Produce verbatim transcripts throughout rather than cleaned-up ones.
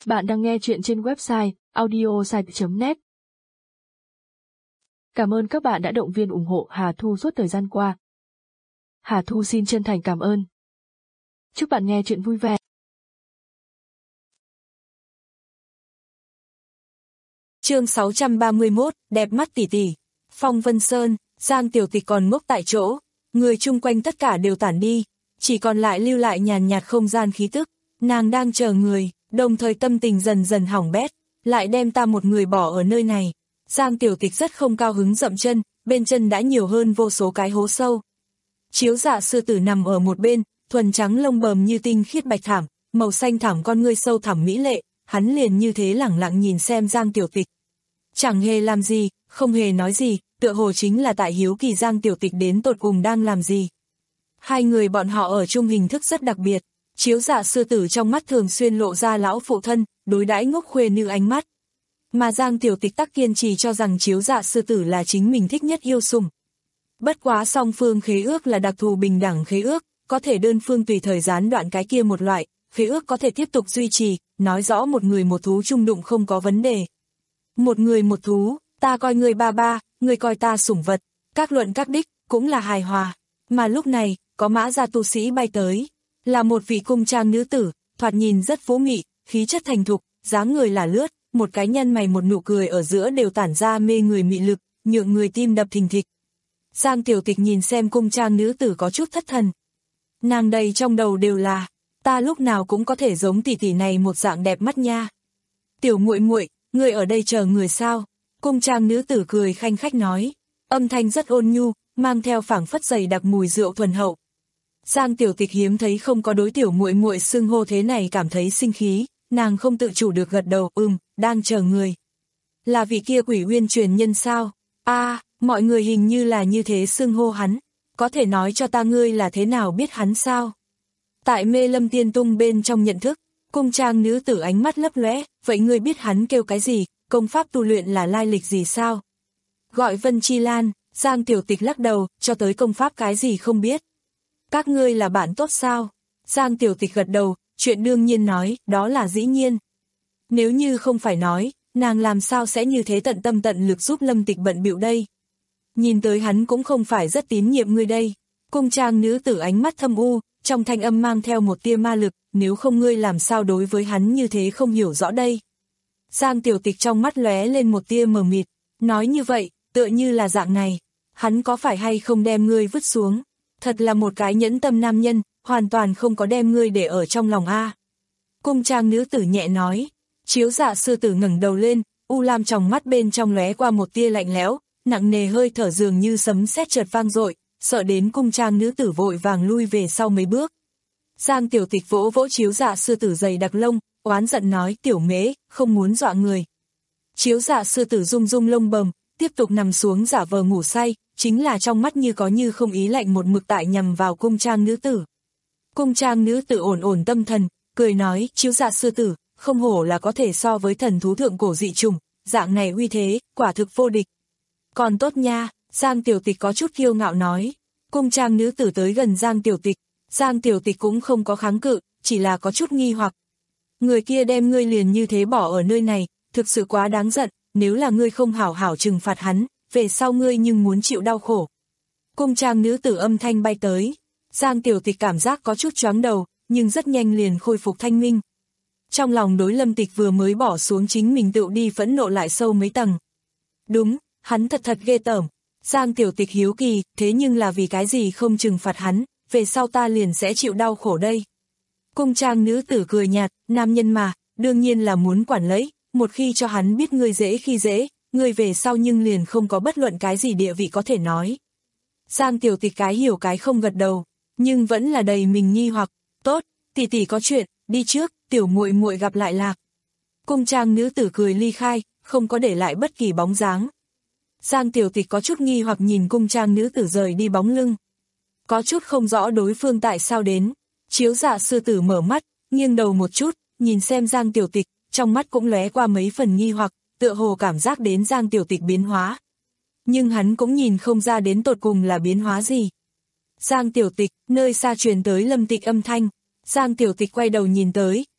Bạn đang nghe chuyện trên website audiosite chấm net. Cảm ơn các bạn đã động viên ủng hộ Hà Thu suốt thời gian qua. Hà Thu xin chân thành cảm ơn. Chúc bạn nghe chuyện vui vẻ. Chương sáu trăm ba mươi mốt, đẹp mắt tỷ tỷ. Phong Vân Sơn, Giang Tiểu Tịch còn ngốc tại chỗ, người chung quanh tất cả đều tản đi, chỉ còn lại lưu lại nhàn nhạt không gian khí tức. Nàng đang chờ người, đồng thời tâm tình dần dần hỏng bét, lại đem ta một người bỏ ở nơi này. Giang Tiểu Tịch rất không cao hứng dậm chân, bên chân đã nhiều hơn vô số cái hố sâu. Chiếu Dạ sư tử nằm ở một bên, thuần trắng lông bờm như tinh khiết bạch thảm, màu xanh thẳm con ngươi sâu thẳm mỹ lệ, hắn liền như thế lẳng lặng nhìn xem Giang Tiểu Tịch. Chẳng hề làm gì, không hề nói gì, tựa hồ chính là tại hiếu kỳ Giang Tiểu Tịch đến tột cùng đang làm gì. Hai người bọn họ ở chung hình thức rất đặc biệt, Chiếu Dạ sư tử trong mắt thường xuyên lộ ra lão phụ thân, đối đãi ngốc khuê nữ ánh mắt. Mà Giang Tiểu Tịch tắc kiên trì cho rằng Chiếu Dạ sư tử là chính mình thích nhất yêu sủng. Bất quá song phương khế ước là đặc thù bình đẳng khế ước, có thể đơn phương tùy thời gián đoạn cái kia một loại, khế ước có thể tiếp tục duy trì, nói rõ một người một thú chung đụng không có vấn đề. Một người một thú, ta coi người ba ba, người coi ta sủng vật, các luận các đích, cũng là hài hòa. Mà lúc này, có mã gia tu sĩ bay tới, là một vị cung trang nữ tử, thoạt nhìn rất vũ mị, khí chất thành thục, dáng người là lướt, một cái nhân mày một nụ cười ở giữa đều tản ra mê người mị lực, nhượng người tim đập thình thịch. Giang Tiểu Tịch nhìn xem cung trang nữ tử có chút thất thần. Nàng đầy trong đầu đều là, ta lúc nào cũng có thể giống tỷ tỷ này một dạng đẹp mắt nha. Tiểu muội muội, người ở đây chờ người sao? Cung trang nữ tử cười khanh khách nói, âm thanh rất ôn nhu, mang theo phảng phất dày đặc mùi rượu thuần hậu. Giang Tiểu Tịch hiếm thấy không có đối tiểu muội muội xưng hô thế này cảm thấy sinh khí, nàng không tự chủ được gật đầu, ừm, đang chờ người. Là vị kia Quỷ Uyên truyền nhân sao? A, à, mọi người hình như là như thế xưng hô hắn, có thể nói cho ta ngươi là thế nào biết hắn sao? Tại Mê Lâm Tiên Tung bên trong nhận thức, cung trang nữ tử ánh mắt lấp lóe, vậy ngươi biết hắn kêu cái gì, công pháp tu luyện là lai lịch gì sao? Gọi Vân Chi Lan. Giang Tiểu Tịch lắc đầu, cho tới công pháp cái gì không biết. Các ngươi là bạn tốt sao? Giang Tiểu Tịch gật đầu, chuyện đương nhiên nói, đó là dĩ nhiên. Nếu như không phải nói, nàng làm sao sẽ như thế tận tâm tận lực giúp Lâm Tịch bận bịu đây? Nhìn tới hắn cũng không phải rất tín nhiệm ngươi đây. Cung trang nữ tử ánh mắt thâm u, trong thanh âm mang theo một tia ma lực, nếu không ngươi làm sao đối với hắn như thế không hiểu rõ đây. Giang Tiểu Tịch trong mắt lóe lên một tia mờ mịt, nói như vậy, tựa như là dạng này, hắn có phải hay không đem ngươi vứt xuống? Thật là một cái nhẫn tâm nam nhân, hoàn toàn không có đem ngươi để ở trong lòng a. Cung trang nữ tử nhẹ nói. Chiếu Dạ sư tử ngẩng đầu lên, u lam trong mắt bên trong lóe qua một tia lạnh lẽo, nặng nề hơi thở dường như sấm sét chợt vang dội, sợ đến cung trang nữ tử vội vàng lui về sau mấy bước. Giang Tiểu Tịch vỗ vỗ Chiếu Dạ sư tử dày đặc lông, oán giận nói, tiểu mễ, không muốn dọa người. Chiếu Dạ sư tử rung rung lông bầm, tiếp tục nằm xuống giả vờ ngủ say, chính là trong mắt như có như không ý lạnh một mực tại nhằm vào cung trang nữ tử. Cung trang nữ tử ổn ổn tâm thần, cười nói, Chiếu Dạ sư tử, không hổ là có thể so với thần thú thượng cổ dị trùng, dạng này uy thế, quả thực vô địch. Còn tốt nha, Giang Tiểu Tịch có chút kiêu ngạo nói. Cung trang nữ tử tới gần Giang Tiểu Tịch, Giang Tiểu Tịch cũng không có kháng cự, chỉ là có chút nghi hoặc. Người kia đem ngươi liền như thế bỏ ở nơi này, thực sự quá đáng giận, nếu là ngươi không hảo hảo trừng phạt hắn, về sau ngươi nhưng muốn chịu đau khổ. Cung trang nữ tử âm thanh bay tới, Giang Tiểu Tịch cảm giác có chút choáng đầu, nhưng rất nhanh liền khôi phục thanh minh. Trong lòng đối Lâm Tịch vừa mới bỏ xuống chính mình tự đi phẫn nộ lại sâu mấy tầng. Đúng, hắn thật thật ghê tởm. Giang Tiểu Tịch hiếu kỳ, thế nhưng là vì cái gì không trừng phạt hắn, về sau ta liền sẽ chịu đau khổ đây. Cung trang nữ tử cười nhạt, nam nhân mà, đương nhiên là muốn quản lấy, một khi cho hắn biết ngươi dễ khi dễ, ngươi về sau nhưng liền không có bất luận cái gì địa vị có thể nói. Giang Tiểu Tịch cái hiểu cái không gật đầu, nhưng vẫn là đầy mình nghi hoặc, tốt, tỷ tỷ có chuyện, đi trước, tiểu muội muội gặp lại lạc. Cung trang nữ tử cười ly khai, không có để lại bất kỳ bóng dáng. Giang Tiểu Tịch có chút nghi hoặc nhìn cung trang nữ tử rời đi bóng lưng. Có chút không rõ đối phương tại sao đến. Chiếu Dạ sư tử mở mắt, nghiêng đầu một chút, nhìn xem Giang Tiểu Tịch, trong mắt cũng lóe qua mấy phần nghi hoặc, tựa hồ cảm giác đến Giang Tiểu Tịch biến hóa. Nhưng hắn cũng nhìn không ra đến tột cùng là biến hóa gì. Giang Tiểu Tịch, nơi xa truyền tới Lâm Tịch âm thanh. Giang Tiểu Tịch quay đầu nhìn tới,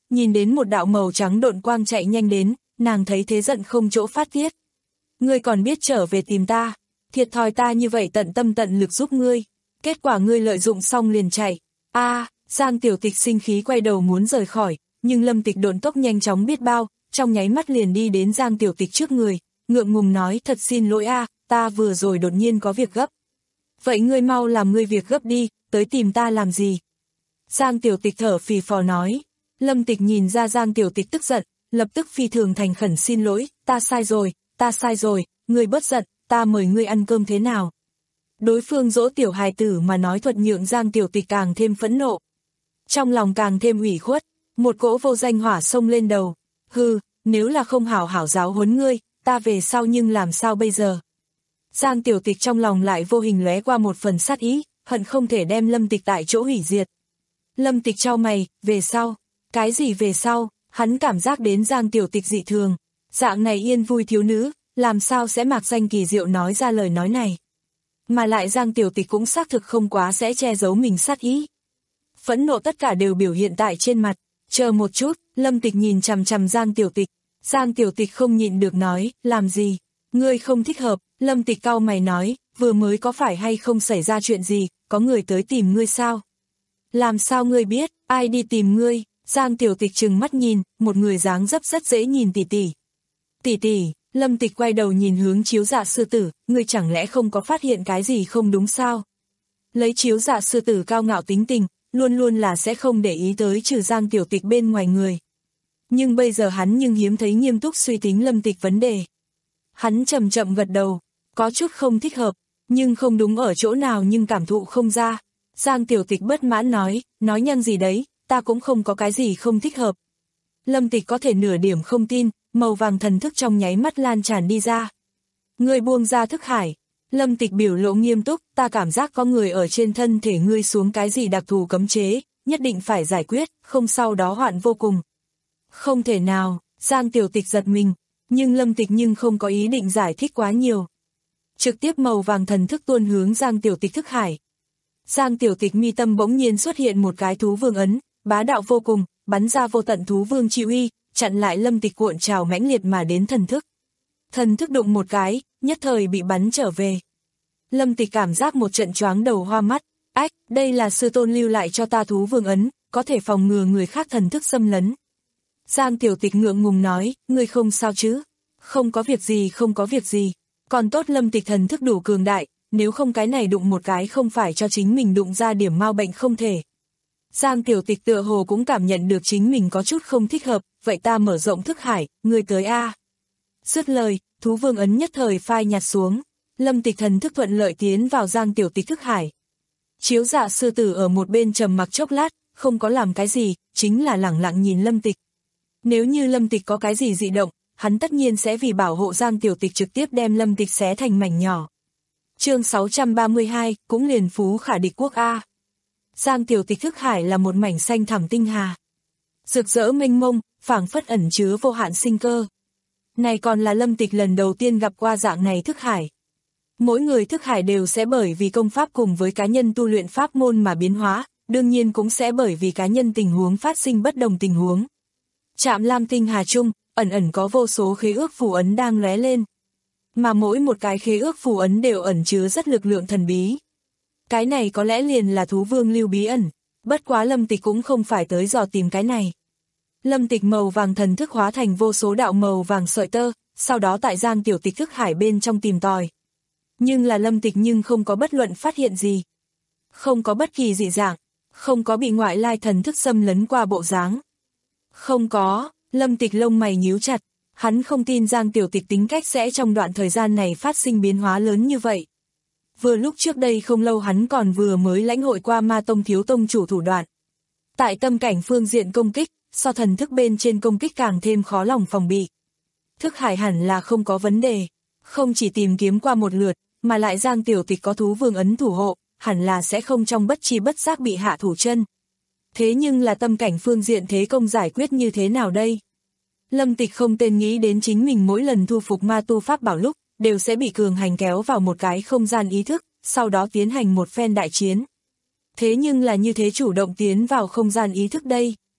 nhìn đến một đạo màu trắng độn quang chạy nhanh đến, nàng thấy thế giận không chỗ phát tiết. Ngươi còn biết trở về tìm ta, thiệt thòi ta như vậy tận tâm tận lực giúp ngươi, kết quả ngươi lợi dụng xong liền chạy. A, à, Giang Tiểu Tịch sinh khí quay đầu muốn rời khỏi, nhưng Lâm Tịch độn tốc nhanh chóng biết bao, trong nháy mắt liền đi đến Giang Tiểu Tịch trước người, ngượng ngùng nói thật xin lỗi a, à, ta vừa rồi đột nhiên có việc gấp. Vậy ngươi mau làm ngươi việc gấp đi, tới tìm ta làm gì? Giang Tiểu Tịch thở phì phò nói. Lâm Tịch nhìn ra Giang Tiểu Tịch tức giận, lập tức phi thường thành khẩn xin lỗi, ta sai rồi, ta sai rồi, ngươi bớt giận, ta mời ngươi ăn cơm thế nào? Đối phương dỗ tiểu hài tử mà nói thuật nhượng Giang Tiểu Tịch càng thêm phẫn nộ. Trong lòng càng thêm ủy khuất, một cỗ vô danh hỏa xông lên đầu. Hừ, nếu là không hảo hảo giáo huấn ngươi, ta về sau nhưng làm sao bây giờ? Giang Tiểu Tịch trong lòng lại vô hình lóe qua một phần sát ý, hận không thể đem Lâm Tịch tại chỗ hủy diệt. Lâm Tịch chau mày, về sau, cái gì về sau, hắn cảm giác đến Giang Tiểu Tịch dị thường, dạng này yên vui thiếu nữ, làm sao sẽ mạc danh kỳ diệu nói ra lời nói này. Mà lại Giang Tiểu Tịch cũng xác thực không quá sẽ che giấu mình sát ý. Phẫn nộ tất cả đều biểu hiện tại trên mặt, chờ một chút, Lâm Tịch nhìn chằm chằm Giang Tiểu Tịch, Giang Tiểu Tịch không nhịn được nói, làm gì, ngươi không thích hợp, Lâm Tịch cau mày nói, vừa mới có phải hay không xảy ra chuyện gì, có người tới tìm ngươi sao? Làm sao ngươi biết, ai đi tìm ngươi? Giang Tiểu Tịch trừng mắt nhìn, một người dáng dấp rất dễ nhìn tỷ tỷ. Tỷ tỷ, Lâm Tịch quay đầu nhìn hướng Chiếu Dạ sư tử, ngươi chẳng lẽ không có phát hiện cái gì không đúng sao? Lấy Chiếu Dạ sư tử cao ngạo tính tình, luôn luôn là sẽ không để ý tới trừ Giang Tiểu Tịch bên ngoài người. Nhưng bây giờ hắn nhưng hiếm thấy nghiêm túc suy tính Lâm Tịch vấn đề. Hắn chậm chậm gật đầu, có chút không thích hợp, nhưng không đúng ở chỗ nào nhưng cảm thụ không ra. Giang Tiểu Tịch bất mãn nói, nói nhăng gì đấy, ta cũng không có cái gì không thích hợp. Lâm Tịch có thể nửa điểm không tin, màu vàng thần thức trong nháy mắt lan tràn đi ra. Ngươi buông ra thức hải. Lâm Tịch biểu lộ nghiêm túc, ta cảm giác có người ở trên thân thể ngươi xuống cái gì đặc thù cấm chế, nhất định phải giải quyết, không sau đó hoạn vô cùng. Không thể nào, Giang Tiểu Tịch giật mình, nhưng Lâm Tịch nhưng không có ý định giải thích quá nhiều. Trực tiếp màu vàng thần thức tuôn hướng Giang Tiểu Tịch thức hải. Giang Tiểu Tịch mi tâm bỗng nhiên xuất hiện một cái thú vương ấn, bá đạo vô cùng, bắn ra vô tận thú vương chi uy, chặn lại Lâm Tịch cuộn trào mãnh liệt mà đến thần thức. Thần thức đụng một cái, nhất thời bị bắn trở về. Lâm Tịch cảm giác một trận choáng đầu hoa mắt, ách, đây là sư tôn lưu lại cho ta thú vương ấn, có thể phòng ngừa người khác thần thức xâm lấn. Giang Tiểu Tịch ngượng ngùng nói, ngươi không sao chứ? Không có việc gì không có việc gì, còn tốt Lâm Tịch thần thức đủ cường đại, nếu không cái này đụng một cái không phải cho chính mình đụng ra điểm mau bệnh không thể. Giang Tiểu Tịch tựa hồ cũng cảm nhận được chính mình có chút không thích hợp, vậy ta mở rộng thức hải, ngươi tới a. Dứt lời, thú vương ấn nhất thời phai nhạt xuống, Lâm Tịch thần thức thuận lợi tiến vào Giang Tiểu Tịch thức hải. Chiếu Dạ sư tử ở một bên trầm mặc chốc lát, không có làm cái gì, chính là lẳng lặng nhìn Lâm Tịch. Nếu như Lâm Tịch có cái gì dị động, hắn tất nhiên sẽ vì bảo hộ Giang Tiểu Tịch trực tiếp đem Lâm Tịch xé thành mảnh nhỏ. Chương sáu trăm ba mươi hai, cũng liền phú khả địch quốc a. Giang Tiểu Tịch thức hải là một mảnh xanh thẳm tinh hà. Rực rỡ mênh mông, phảng phất ẩn chứa vô hạn sinh cơ. Này còn là Lâm Tịch lần đầu tiên gặp qua dạng này thức hải. Mỗi người thức hải đều sẽ bởi vì công pháp cùng với cá nhân tu luyện pháp môn mà biến hóa, đương nhiên cũng sẽ bởi vì cá nhân tình huống phát sinh bất đồng tình huống. Trạm Lam tinh hà chung, ẩn ẩn có vô số khế ước phù ấn đang lóe lên. Mà mỗi một cái khế ước phù ấn đều ẩn chứa rất lực lượng thần bí. Cái này có lẽ liền là thú vương lưu bí ẩn, bất quá Lâm Tịch cũng không phải tới dò tìm cái này. Lâm Tịch màu vàng thần thức hóa thành vô số đạo màu vàng sợi tơ, sau đó tại Giang Tiểu Tịch thức hải bên trong tìm tòi. Nhưng là Lâm Tịch nhưng không có bất luận phát hiện gì. Không có bất kỳ dị dạng, không có bị ngoại lai thần thức xâm lấn qua bộ dáng. Không có, Lâm Tịch lông mày nhíu chặt, hắn không tin Giang Tiểu Tịch tính cách sẽ trong đoạn thời gian này phát sinh biến hóa lớn như vậy. Vừa lúc trước đây không lâu hắn còn vừa mới lãnh hội qua Ma Tông thiếu tông chủ thủ đoạn. Tại tâm cảnh phương diện công kích, so thần thức bên trên công kích càng thêm khó lòng phòng bị. Thức hải hẳn là không có vấn đề, không chỉ tìm kiếm qua một lượt, mà lại Giang Tiểu Tịch có thú vương ấn thủ hộ, hẳn là sẽ không trong bất chi bất giác bị hạ thủ chân. Thế nhưng là tâm cảnh phương diện thế công giải quyết như thế nào đây? Lâm Tịch không tên nghĩ đến chính mình mỗi lần thu phục ma tu pháp bảo lúc, đều sẽ bị cường hành kéo vào một cái không gian ý thức, sau đó tiến hành một phen đại chiến. Thế nhưng là như thế chủ động tiến vào không gian ý thức đây.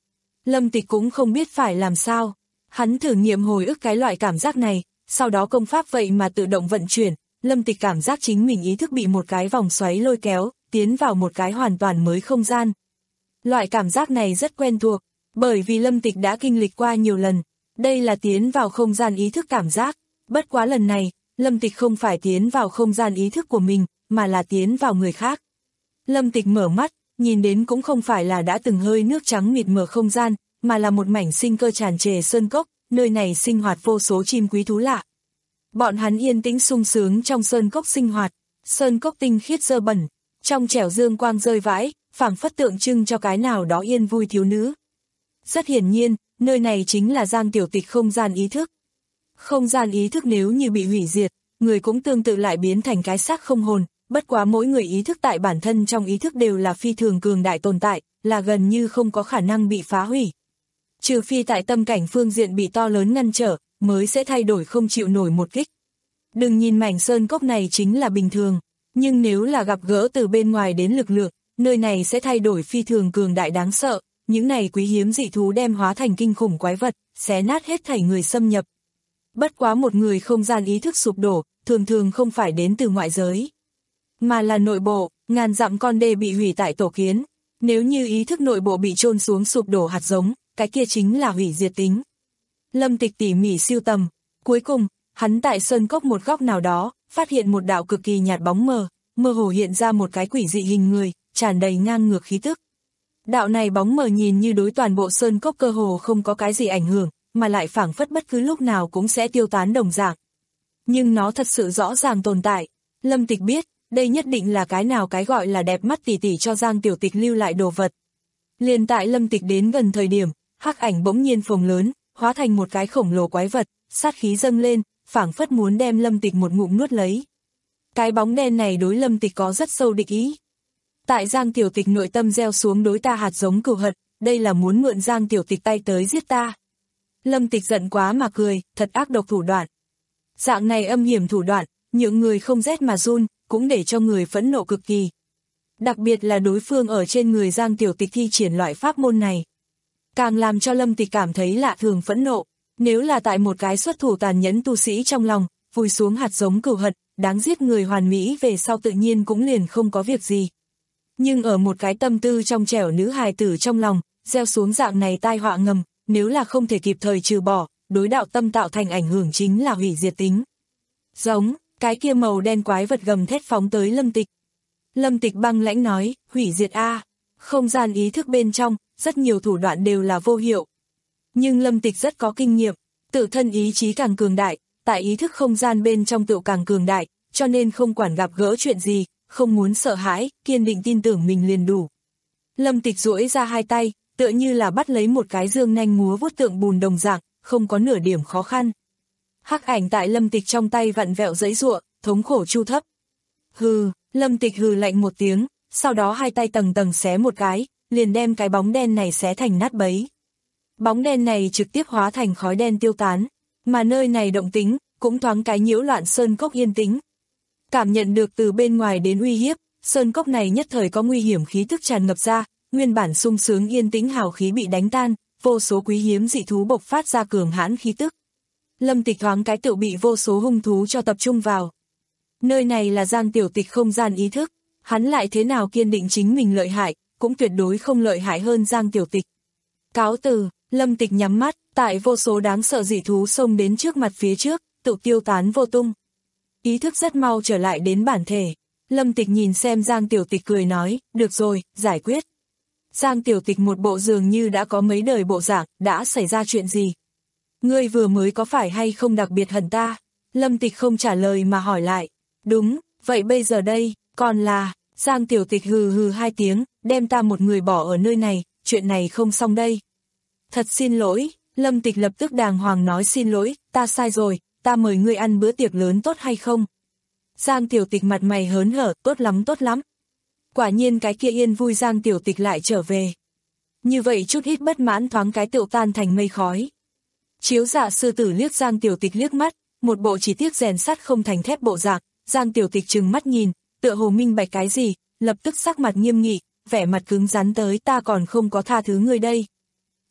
Lâm Tịch cũng không biết phải làm sao. Hắn thử nghiệm hồi ức cái loại cảm giác này, sau đó công pháp vậy mà tự động vận chuyển, Lâm Tịch cảm giác chính mình ý thức bị một cái vòng xoáy lôi kéo, tiến vào một cái hoàn toàn mới không gian. Loại cảm giác này rất quen thuộc, bởi vì Lâm Tịch đã kinh lịch qua nhiều lần, đây là tiến vào không gian ý thức cảm giác, bất quá lần này, Lâm Tịch không phải tiến vào không gian ý thức của mình, mà là tiến vào người khác. Lâm Tịch mở mắt, nhìn đến cũng không phải là đã từng hơi nước trắng mịt mờ không gian, mà là một mảnh sinh cơ tràn trề sơn cốc, nơi này sinh hoạt vô số chim quý thú lạ. Bọn hắn yên tĩnh sung sướng trong sơn cốc sinh hoạt, sơn cốc tinh khiết dơ bẩn, trong trẻo dương quang rơi vãi, phảng phất tượng trưng cho cái nào đó yên vui thiếu nữ. Rất hiển nhiên, nơi này chính là Giang Tiểu Tịch không gian ý thức. Không gian ý thức nếu như bị hủy diệt, người cũng tương tự lại biến thành cái xác không hồn, bất quá mỗi người ý thức tại bản thân trong ý thức đều là phi thường cường đại tồn tại, là gần như không có khả năng bị phá hủy. Trừ phi tại tâm cảnh phương diện bị to lớn ngăn trở, mới sẽ thay đổi không chịu nổi một kích. Đừng nhìn mảnh sơn cốc này chính là bình thường, nhưng nếu là gặp gỡ từ bên ngoài đến lực lượng, nơi này sẽ thay đổi phi thường cường đại đáng sợ, những này quý hiếm dị thú đem hóa thành kinh khủng quái vật, xé nát hết thảy người xâm nhập. Bất quá một người không gian ý thức sụp đổ, thường thường không phải đến từ ngoại giới, mà là nội bộ, ngàn dặm con đê bị hủy tại tổ kiến. Nếu như ý thức nội bộ bị chôn xuống sụp đổ hạt giống, cái kia chính là hủy diệt tính. Lâm Tịch tỉ mỉ siêu tầm, cuối cùng, hắn tại sơn cốc một góc nào đó, phát hiện một đạo cực kỳ nhạt bóng mờ, mơ hồ hiện ra một cái quỷ dị hình người, tràn đầy ngang ngược khí tức. Đạo này bóng mờ nhìn như đối toàn bộ sơn cốc cơ hồ không có cái gì ảnh hưởng, mà lại phảng phất bất cứ lúc nào cũng sẽ tiêu tán đồng dạng. Nhưng nó thật sự rõ ràng tồn tại. Lâm Tịch biết, đây nhất định là cái nào cái gọi là đẹp mắt tỉ tỉ cho Giang Tiểu Tịch lưu lại đồ vật. Liền tại Lâm Tịch đến gần thời điểm, hắc ảnh bỗng nhiên phồng lớn, hóa thành một cái khổng lồ quái vật, sát khí dâng lên, phảng phất muốn đem Lâm Tịch một ngụm nuốt lấy. Cái bóng đen này đối Lâm Tịch có rất sâu địch ý. Tại Giang Tiểu Tịch nội tâm gieo xuống đối ta hạt giống cừu hận, đây là muốn mượn Giang Tiểu Tịch tay tới giết ta. Lâm Tịch giận quá mà cười, thật ác độc thủ đoạn. Dạng này âm hiểm thủ đoạn, những người không rét mà run, cũng để cho người phẫn nộ cực kỳ. Đặc biệt là đối phương ở trên người Giang Tiểu Tịch thi triển loại pháp môn này. Càng làm cho Lâm Tịch cảm thấy lạ thường phẫn nộ, nếu là tại một cái xuất thủ tàn nhẫn tu sĩ trong lòng, vùi xuống hạt giống cừu hận, đáng giết người hoàn mỹ về sau tự nhiên cũng liền không có việc gì. Nhưng ở một cái tâm tư trong trẻo nữ hài tử trong lòng, gieo xuống dạng này tai họa ngầm, nếu là không thể kịp thời trừ bỏ, đối đạo tâm tạo thành ảnh hưởng chính là hủy diệt tính. Giống, cái kia màu đen quái vật gầm thét phóng tới Lâm Tịch. Lâm Tịch băng lãnh nói, hủy diệt a, không gian ý thức bên trong, rất nhiều thủ đoạn đều là vô hiệu. Nhưng Lâm Tịch rất có kinh nghiệm, tự thân ý chí càng cường đại, tại ý thức không gian bên trong tự càng cường đại, cho nên không quản gặp gỡ chuyện gì, không muốn sợ hãi, kiên định tin tưởng mình liền đủ. Lâm Tịch duỗi ra hai tay, tựa như là bắt lấy một cái dương nanh múa vuốt tượng bùn đồng dạng, không có nửa điểm khó khăn. Hắc ảnh tại Lâm Tịch trong tay vặn vẹo giãy giụa, thống khổ chu thấp. Hừ, Lâm Tịch hừ lạnh một tiếng, sau đó hai tay tầng tầng xé một cái, liền đem cái bóng đen này xé thành nát bấy. Bóng đen này trực tiếp hóa thành khói đen tiêu tán, mà nơi này động tĩnh, cũng thoáng cái nhiễu loạn sơn cốc yên tĩnh. Cảm nhận được từ bên ngoài đến uy hiếp, sơn cốc này nhất thời có nguy hiểm khí tức tràn ngập ra, nguyên bản sung sướng yên tĩnh hào khí bị đánh tan, vô số quý hiếm dị thú bộc phát ra cường hãn khí tức. Lâm Tịch thoáng cái tự bị vô số hung thú cho tập trung vào. Nơi này là Giang Tiểu Tịch không gian ý thức, hắn lại thế nào kiên định chính mình lợi hại, cũng tuyệt đối không lợi hại hơn Giang Tiểu Tịch. Cáo từ, Lâm Tịch nhắm mắt, tại vô số đáng sợ dị thú xông đến trước mặt phía trước, tự tiêu tán vô tung. Ý thức rất mau trở lại đến bản thể. Lâm Tịch nhìn xem Giang Tiểu Tịch cười nói, được rồi, giải quyết. Giang Tiểu Tịch một bộ dường như đã có mấy đời bộ dạng, đã xảy ra chuyện gì? Ngươi vừa mới có phải hay không đặc biệt hận ta? Lâm Tịch không trả lời mà hỏi lại. Đúng, vậy bây giờ đây, còn là, Giang Tiểu Tịch hừ hừ hai tiếng, đem ta một người bỏ ở nơi này, chuyện này không xong đây. Thật xin lỗi, Lâm Tịch lập tức đàng hoàng nói xin lỗi, ta sai rồi, ta mời ngươi ăn bữa tiệc lớn tốt hay không? Giang Tiểu Tịch mặt mày hớn hở, tốt lắm tốt lắm. Quả nhiên cái kia yên vui Giang Tiểu Tịch lại trở về. Như vậy chút ít bất mãn thoáng cái tựu tan thành mây khói. Chiếu dạ sư tử liếc Giang Tiểu Tịch liếc mắt, một bộ chỉ tiếc rèn sắt không thành thép bộ dạng, Giang Tiểu Tịch trừng mắt nhìn, tựa hồ minh bạch cái gì, lập tức sắc mặt nghiêm nghị, vẻ mặt cứng rắn tới ta còn không có tha thứ ngươi đây.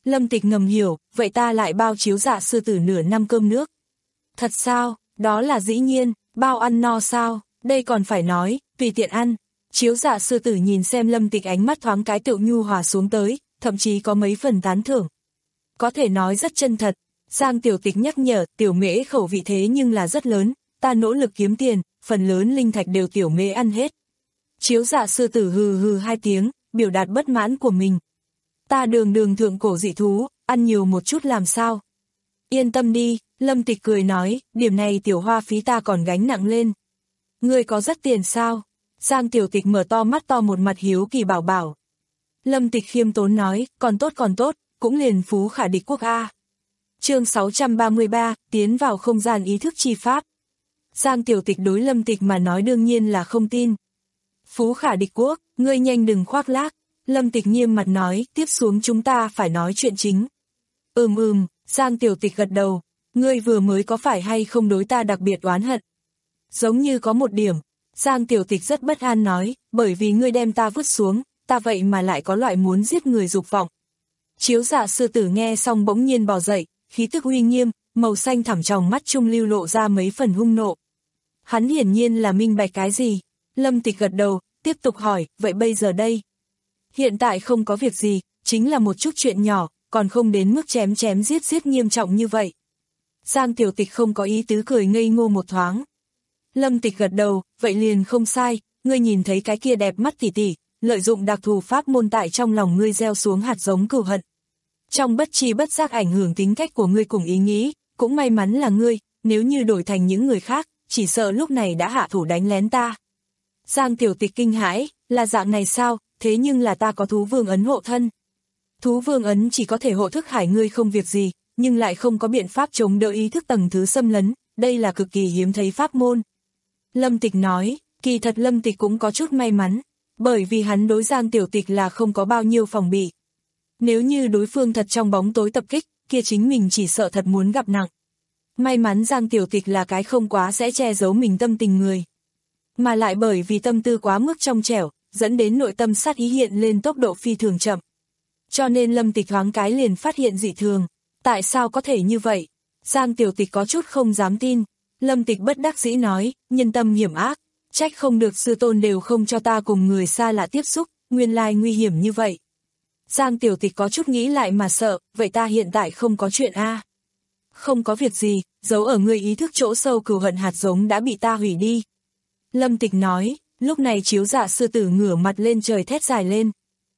Lâm Tịch ngầm hiểu, vậy ta lại bao Chiếu Dạ sư tử nửa năm cơm nước. Thật sao, đó là dĩ nhiên, bao ăn no sao, đây còn phải nói, tùy tiện ăn. Chiếu Dạ sư tử nhìn xem Lâm Tịch ánh mắt thoáng cái tựu nhu hòa xuống tới, thậm chí có mấy phần tán thưởng. Có thể nói rất chân thật. Giang Tiểu Tịch nhắc nhở, tiểu mễ khẩu vị thế nhưng là rất lớn, ta nỗ lực kiếm tiền, phần lớn linh thạch đều tiểu mễ ăn hết. Chiếu Dạ sư tử hừ hừ hai tiếng, biểu đạt bất mãn của mình. Ta đường đường thượng cổ dị thú, ăn nhiều một chút làm sao? Yên tâm đi, Lâm Tịch cười nói, điểm này tiểu hoa phí ta còn gánh nặng lên. Ngươi có rất tiền sao? Giang Tiểu Tịch mở to mắt to một mặt hiếu kỳ bảo bảo. Lâm Tịch khiêm tốn nói, còn tốt còn tốt, cũng liền phú khả địch quốc A. Chương sáu trăm ba mươi ba, tiến vào không gian ý thức chi pháp. Giang Tiểu Tịch đối Lâm Tịch mà nói đương nhiên là không tin. Phú khả địch quốc, ngươi nhanh đừng khoác lác. Lâm Tịch nghiêm mặt nói, tiếp xuống chúng ta phải nói chuyện chính. Ừm ừm, Giang Tiểu Tịch gật đầu, ngươi vừa mới có phải hay không đối ta đặc biệt oán hận? Giống như có một điểm, Giang Tiểu Tịch rất bất an nói, bởi vì ngươi đem ta vứt xuống, ta vậy mà lại có loại muốn giết người dục vọng. Chiếu Dạ sư tử nghe xong bỗng nhiên bò dậy, khí tức uy nghiêm, màu xanh thẳm tròng mắt trung lưu lộ ra mấy phần hung nộ. Hắn hiển nhiên là minh bạch cái gì. Lâm Tịch gật đầu, tiếp tục hỏi, vậy bây giờ đây? Hiện tại không có việc gì, chính là một chút chuyện nhỏ, còn không đến mức chém chém giết giết nghiêm trọng như vậy. Giang Tiểu Tịch không có ý tứ cười ngây ngô một thoáng. Lâm Tịch gật đầu, vậy liền không sai, ngươi nhìn thấy cái kia đẹp mắt tỉ tỉ, lợi dụng đặc thù pháp môn tại trong lòng ngươi gieo xuống hạt giống cừu hận. Trong bất tri bất giác ảnh hưởng tính cách của ngươi cùng ý nghĩ, cũng may mắn là ngươi, nếu như đổi thành những người khác, chỉ sợ lúc này đã hạ thủ đánh lén ta. Giang Tiểu Tịch kinh hãi, là dạng này sao, thế nhưng là ta có thú vương ấn hộ thân. Thú vương ấn chỉ có thể hộ thức hải ngươi không việc gì, nhưng lại không có biện pháp chống đỡ ý thức tầng thứ xâm lấn, đây là cực kỳ hiếm thấy pháp môn. Lâm Tịch nói, kỳ thật Lâm Tịch cũng có chút may mắn, bởi vì hắn đối Giang Tiểu Tịch là không có bao nhiêu phòng bị. Nếu như đối phương thật trong bóng tối tập kích, kia chính mình chỉ sợ thật muốn gặp nặng. May mắn Giang Tiểu Tịch là cái không quá sẽ che giấu mình tâm tình người. Mà lại bởi vì tâm tư quá mức trong trẻo, dẫn đến nội tâm sát ý hiện lên tốc độ phi thường chậm. Cho nên Lâm Tịch thoáng cái liền phát hiện dị thường. Tại sao có thể như vậy? Giang Tiểu Tịch có chút không dám tin. Lâm Tịch bất đắc dĩ nói, nhân tâm hiểm ác, trách không được sư tôn đều không cho ta cùng người xa lạ tiếp xúc, nguyên lai nguy hiểm như vậy. Giang Tiểu Tịch có chút nghĩ lại mà sợ, vậy ta hiện tại không có chuyện a à? Không có việc gì, giấu ở người ý thức chỗ sâu cừu hận hạt giống đã bị ta hủy đi. Lâm Tịch nói, lúc này Chiếu Dạ sư tử ngửa mặt lên trời thét dài lên.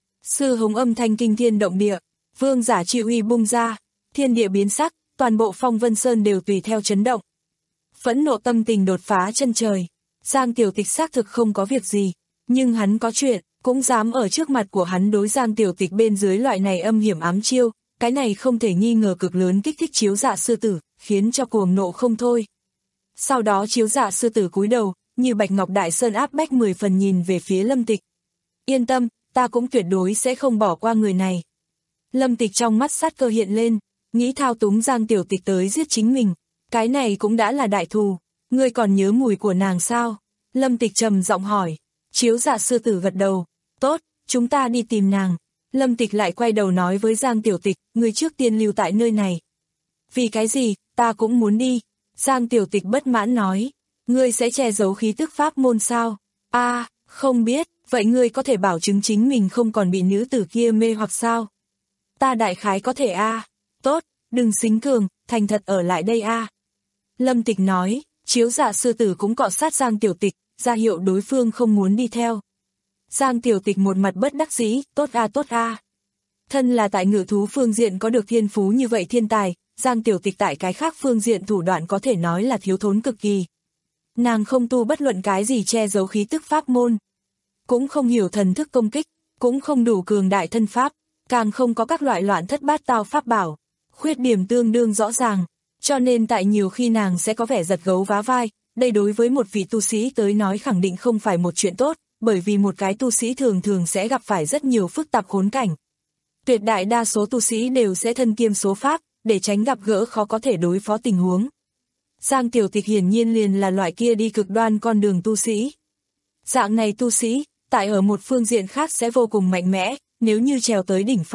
Sư hống âm thanh kinh thiên động địa, vương giả chi uy bung ra, thiên địa biến sắc, toàn bộ Phong Vân Sơn đều tùy theo chấn động. Phẫn nộ tâm tình đột phá chân trời. Giang Tiểu Tịch xác thực không có việc gì, nhưng hắn có chuyện, cũng dám ở trước mặt của hắn đối Giang Tiểu Tịch bên dưới loại này âm hiểm ám chiêu, cái này không thể nghi ngờ cực lớn kích thích Chiếu Dạ sư tử, khiến cho cuồng nộ không thôi. Sau đó Chiếu Dạ sư tử cúi đầu, như bạch ngọc đại sơn áp bách mười phần nhìn về phía Lâm Tịch. Yên tâm, ta cũng tuyệt đối sẽ không bỏ qua người này. Lâm Tịch trong mắt sát cơ hiện lên, nghĩ thao túng Giang Tiểu Tịch tới giết chính mình, cái này cũng đã là đại thù. Ngươi còn nhớ mùi của nàng sao? Lâm Tịch trầm giọng hỏi. Chiếu Dạ sư tử gật đầu. Tốt, chúng ta đi tìm nàng. Lâm Tịch lại quay đầu nói với Giang Tiểu Tịch, ngươi trước tiên lưu tại nơi này. Vì cái gì, ta cũng muốn đi. Giang Tiểu Tịch bất mãn nói. Ngươi sẽ che giấu khí tức pháp môn sao? A, à, không biết, vậy ngươi có thể bảo chứng chính mình không còn bị nữ tử kia mê hoặc sao? Ta đại khái có thể a. À. Tốt, đừng xính cường, thành thật ở lại đây a. À. Lâm Tịch nói. Chiếu Dạ sư tử cũng cọ sát Giang Tiểu Tịch, ra hiệu đối phương không muốn đi theo. Giang Tiểu Tịch một mặt bất đắc dĩ, tốt a tốt a. Thân là tại ngự thú phương diện có được thiên phú như vậy thiên tài, Giang Tiểu Tịch tại cái khác phương diện thủ đoạn có thể nói là thiếu thốn cực kỳ. Nàng không tu bất luận cái gì che giấu khí tức pháp môn, cũng không hiểu thần thức công kích, cũng không đủ cường đại thân pháp, càng không có các loại loạn thất bát tao pháp bảo, khuyết điểm tương đương rõ ràng. Cho nên tại nhiều khi nàng sẽ có vẻ giật gấu vá vai, đây đối với một vị tu sĩ tới nói khẳng định không phải một chuyện tốt, bởi vì một cái tu sĩ thường thường sẽ gặp phải rất nhiều phức tạp khốn cảnh. Tuyệt đại đa số tu sĩ đều sẽ thân kiêm số pháp, để tránh gặp gỡ khó có thể đối phó tình huống. Giang Tiểu Tịch hiển nhiên liền là loại kia đi cực đoan con đường tu sĩ. Dạng này tu sĩ, tại ở một phương diện khác sẽ vô cùng mạnh mẽ, nếu như trèo tới đỉnh phong,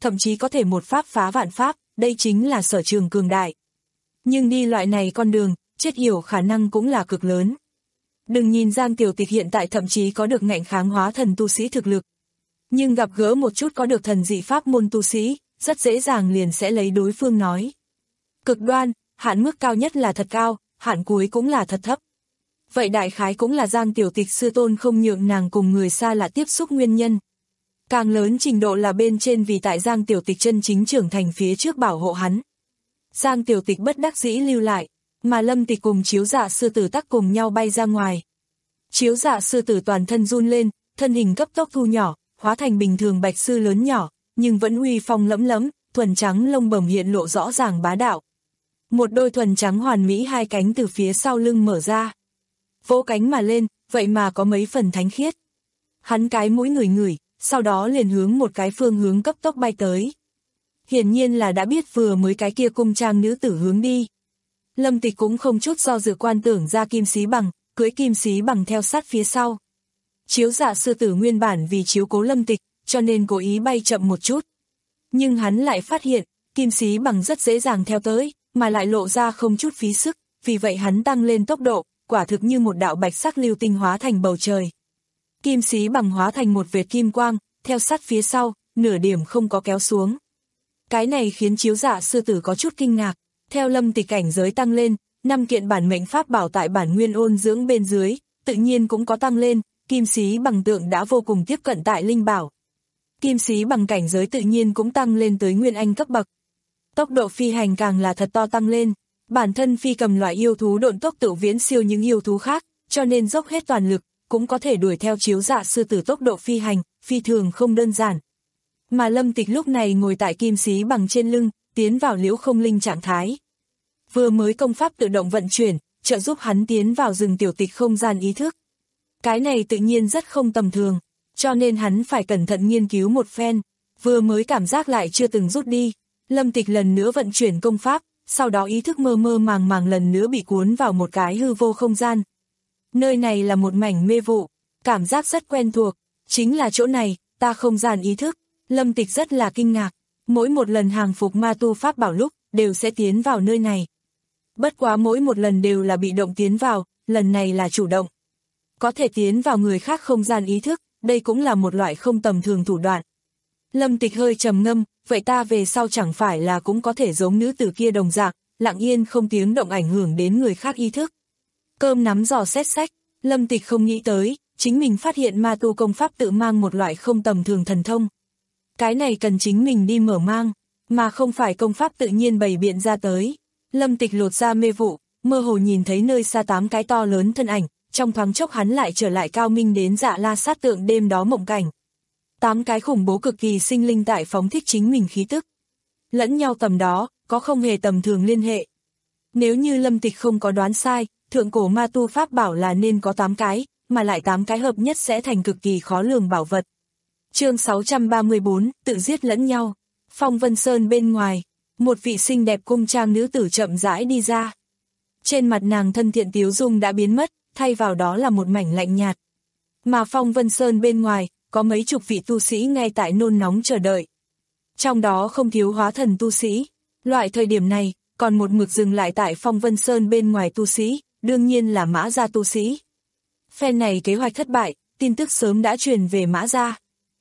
thậm chí có thể một pháp phá vạn pháp, đây chính là sở trường cường đại. Nhưng đi loại này con đường, chết yểu khả năng cũng là cực lớn. Đừng nhìn Giang Tiểu Tịch hiện tại thậm chí có được ngạnh kháng hóa thần tu sĩ thực lực. Nhưng gặp gỡ một chút có được thần dị pháp môn tu sĩ, rất dễ dàng liền sẽ lấy đối phương nói. Cực đoan, hạn mức cao nhất là thật cao, hạn cuối cũng là thật thấp. Vậy đại khái cũng là Giang Tiểu Tịch sư tôn không nhượng nàng cùng người xa lạ tiếp xúc nguyên nhân. Càng lớn trình độ là bên trên vì tại Giang Tiểu Tịch chân chính trưởng thành phía trước bảo hộ hắn. Giang Tiểu Tịch bất đắc dĩ lưu lại, mà Lâm Tịch cùng Chiếu Dạ sư tử tắc cùng nhau bay ra ngoài. Chiếu Dạ sư tử toàn thân run lên, thân hình cấp tốc thu nhỏ, hóa thành bình thường bạch sư lớn nhỏ, nhưng vẫn uy phong lẫm lẫm, thuần trắng lông bẩm hiện lộ rõ ràng bá đạo. Một đôi thuần trắng hoàn mỹ hai cánh từ phía sau lưng mở ra. Vỗ cánh mà lên, vậy mà có mấy phần thánh khiết. Hắn cái mũi ngửi ngửi, sau đó liền hướng một cái phương hướng cấp tốc bay tới. Hiển nhiên là đã biết vừa mới cái kia cung trang nữ tử hướng đi. Lâm Tịch cũng không chút do dự quan tưởng ra Kim Xí Bằng, cưỡi Kim Xí Bằng theo sát phía sau. Chiếu Dạ sư tử nguyên bản vì chiếu cố Lâm Tịch, cho nên cố ý bay chậm một chút. Nhưng hắn lại phát hiện, Kim Xí Bằng rất dễ dàng theo tới, mà lại lộ ra không chút phí sức, vì vậy hắn tăng lên tốc độ, quả thực như một đạo bạch sắc lưu tinh hóa thành bầu trời. Kim Xí Bằng hóa thành một vệt kim quang, theo sát phía sau, nửa điểm không có kéo xuống. Cái này khiến Chiếu Dạ sư tử có chút kinh ngạc, theo Lâm Tịch cảnh giới tăng lên, năm kiện bản mệnh pháp bảo tại bản nguyên ôn dưỡng bên dưới, tự nhiên cũng có tăng lên, Kim Xí Bằng tượng đã vô cùng tiếp cận tại linh bảo. Kim Xí Bằng cảnh giới tự nhiên cũng tăng lên tới nguyên anh cấp bậc. Tốc độ phi hành càng là thật to tăng lên, bản thân phi cầm loại yêu thú độn tốc tự viễn siêu những yêu thú khác, cho nên dốc hết toàn lực, cũng có thể đuổi theo Chiếu Dạ sư tử tốc độ phi hành, phi thường không đơn giản. Mà Lâm Tịch lúc này ngồi tại Kim Xí Bằng trên lưng, tiến vào liễu không linh trạng thái. Vừa mới công pháp tự động vận chuyển, trợ giúp hắn tiến vào rừng tiểu tịch không gian ý thức. Cái này tự nhiên rất không tầm thường, cho nên hắn phải cẩn thận nghiên cứu một phen, vừa mới cảm giác lại chưa từng rút đi. Lâm Tịch lần nữa vận chuyển công pháp, sau đó ý thức mơ mơ màng màng lần nữa bị cuốn vào một cái hư vô không gian. Nơi này là một mảnh mê vụ, cảm giác rất quen thuộc, chính là chỗ này, ta không gian ý thức. Lâm Tịch rất là kinh ngạc, mỗi một lần hàng phục ma tu pháp bảo lúc, đều sẽ tiến vào nơi này. Bất quá mỗi một lần đều là bị động tiến vào, lần này là chủ động. Có thể tiến vào người khác không gian ý thức, đây cũng là một loại không tầm thường thủ đoạn. Lâm Tịch hơi trầm ngâm, vậy ta về sau chẳng phải là cũng có thể giống nữ tử kia đồng dạng, lặng yên không tiếng động ảnh hưởng đến người khác ý thức. Cơm nắm giò xét sách, Lâm Tịch không nghĩ tới, chính mình phát hiện ma tu công pháp tự mang một loại không tầm thường thần thông. Cái này cần chính mình đi mở mang, mà không phải công pháp tự nhiên bày biện ra tới. Lâm Tịch lột ra mê vụ, mơ hồ nhìn thấy nơi xa tám cái to lớn thân ảnh, trong thoáng chốc hắn lại trở lại cao minh đến Dạ La sát tượng đêm đó mộng cảnh. Tám cái khủng bố cực kỳ sinh linh tại phóng thích chính mình khí tức. Lẫn nhau tầm đó, có không hề tầm thường liên hệ. Nếu như Lâm Tịch không có đoán sai, thượng cổ ma tu pháp bảo là nên có tám cái, mà lại tám cái hợp nhất sẽ thành cực kỳ khó lường bảo vật. Chương sáu trăm ba mươi bốn, tự giết lẫn nhau. Phong Vân Sơn bên ngoài, một vị xinh đẹp cung trang nữ tử chậm rãi đi ra. Trên mặt nàng thân thiện tiếu dung đã biến mất, thay vào đó là một mảnh lạnh nhạt. Mà Phong Vân Sơn bên ngoài, có mấy chục vị tu sĩ ngay tại nôn nóng chờ đợi. Trong đó không thiếu hóa thần tu sĩ. Loại thời điểm này, còn một mực dừng lại tại Phong Vân Sơn bên ngoài tu sĩ, đương nhiên là Mã gia tu sĩ. Phen này kế hoạch thất bại, tin tức sớm đã truyền về Mã gia.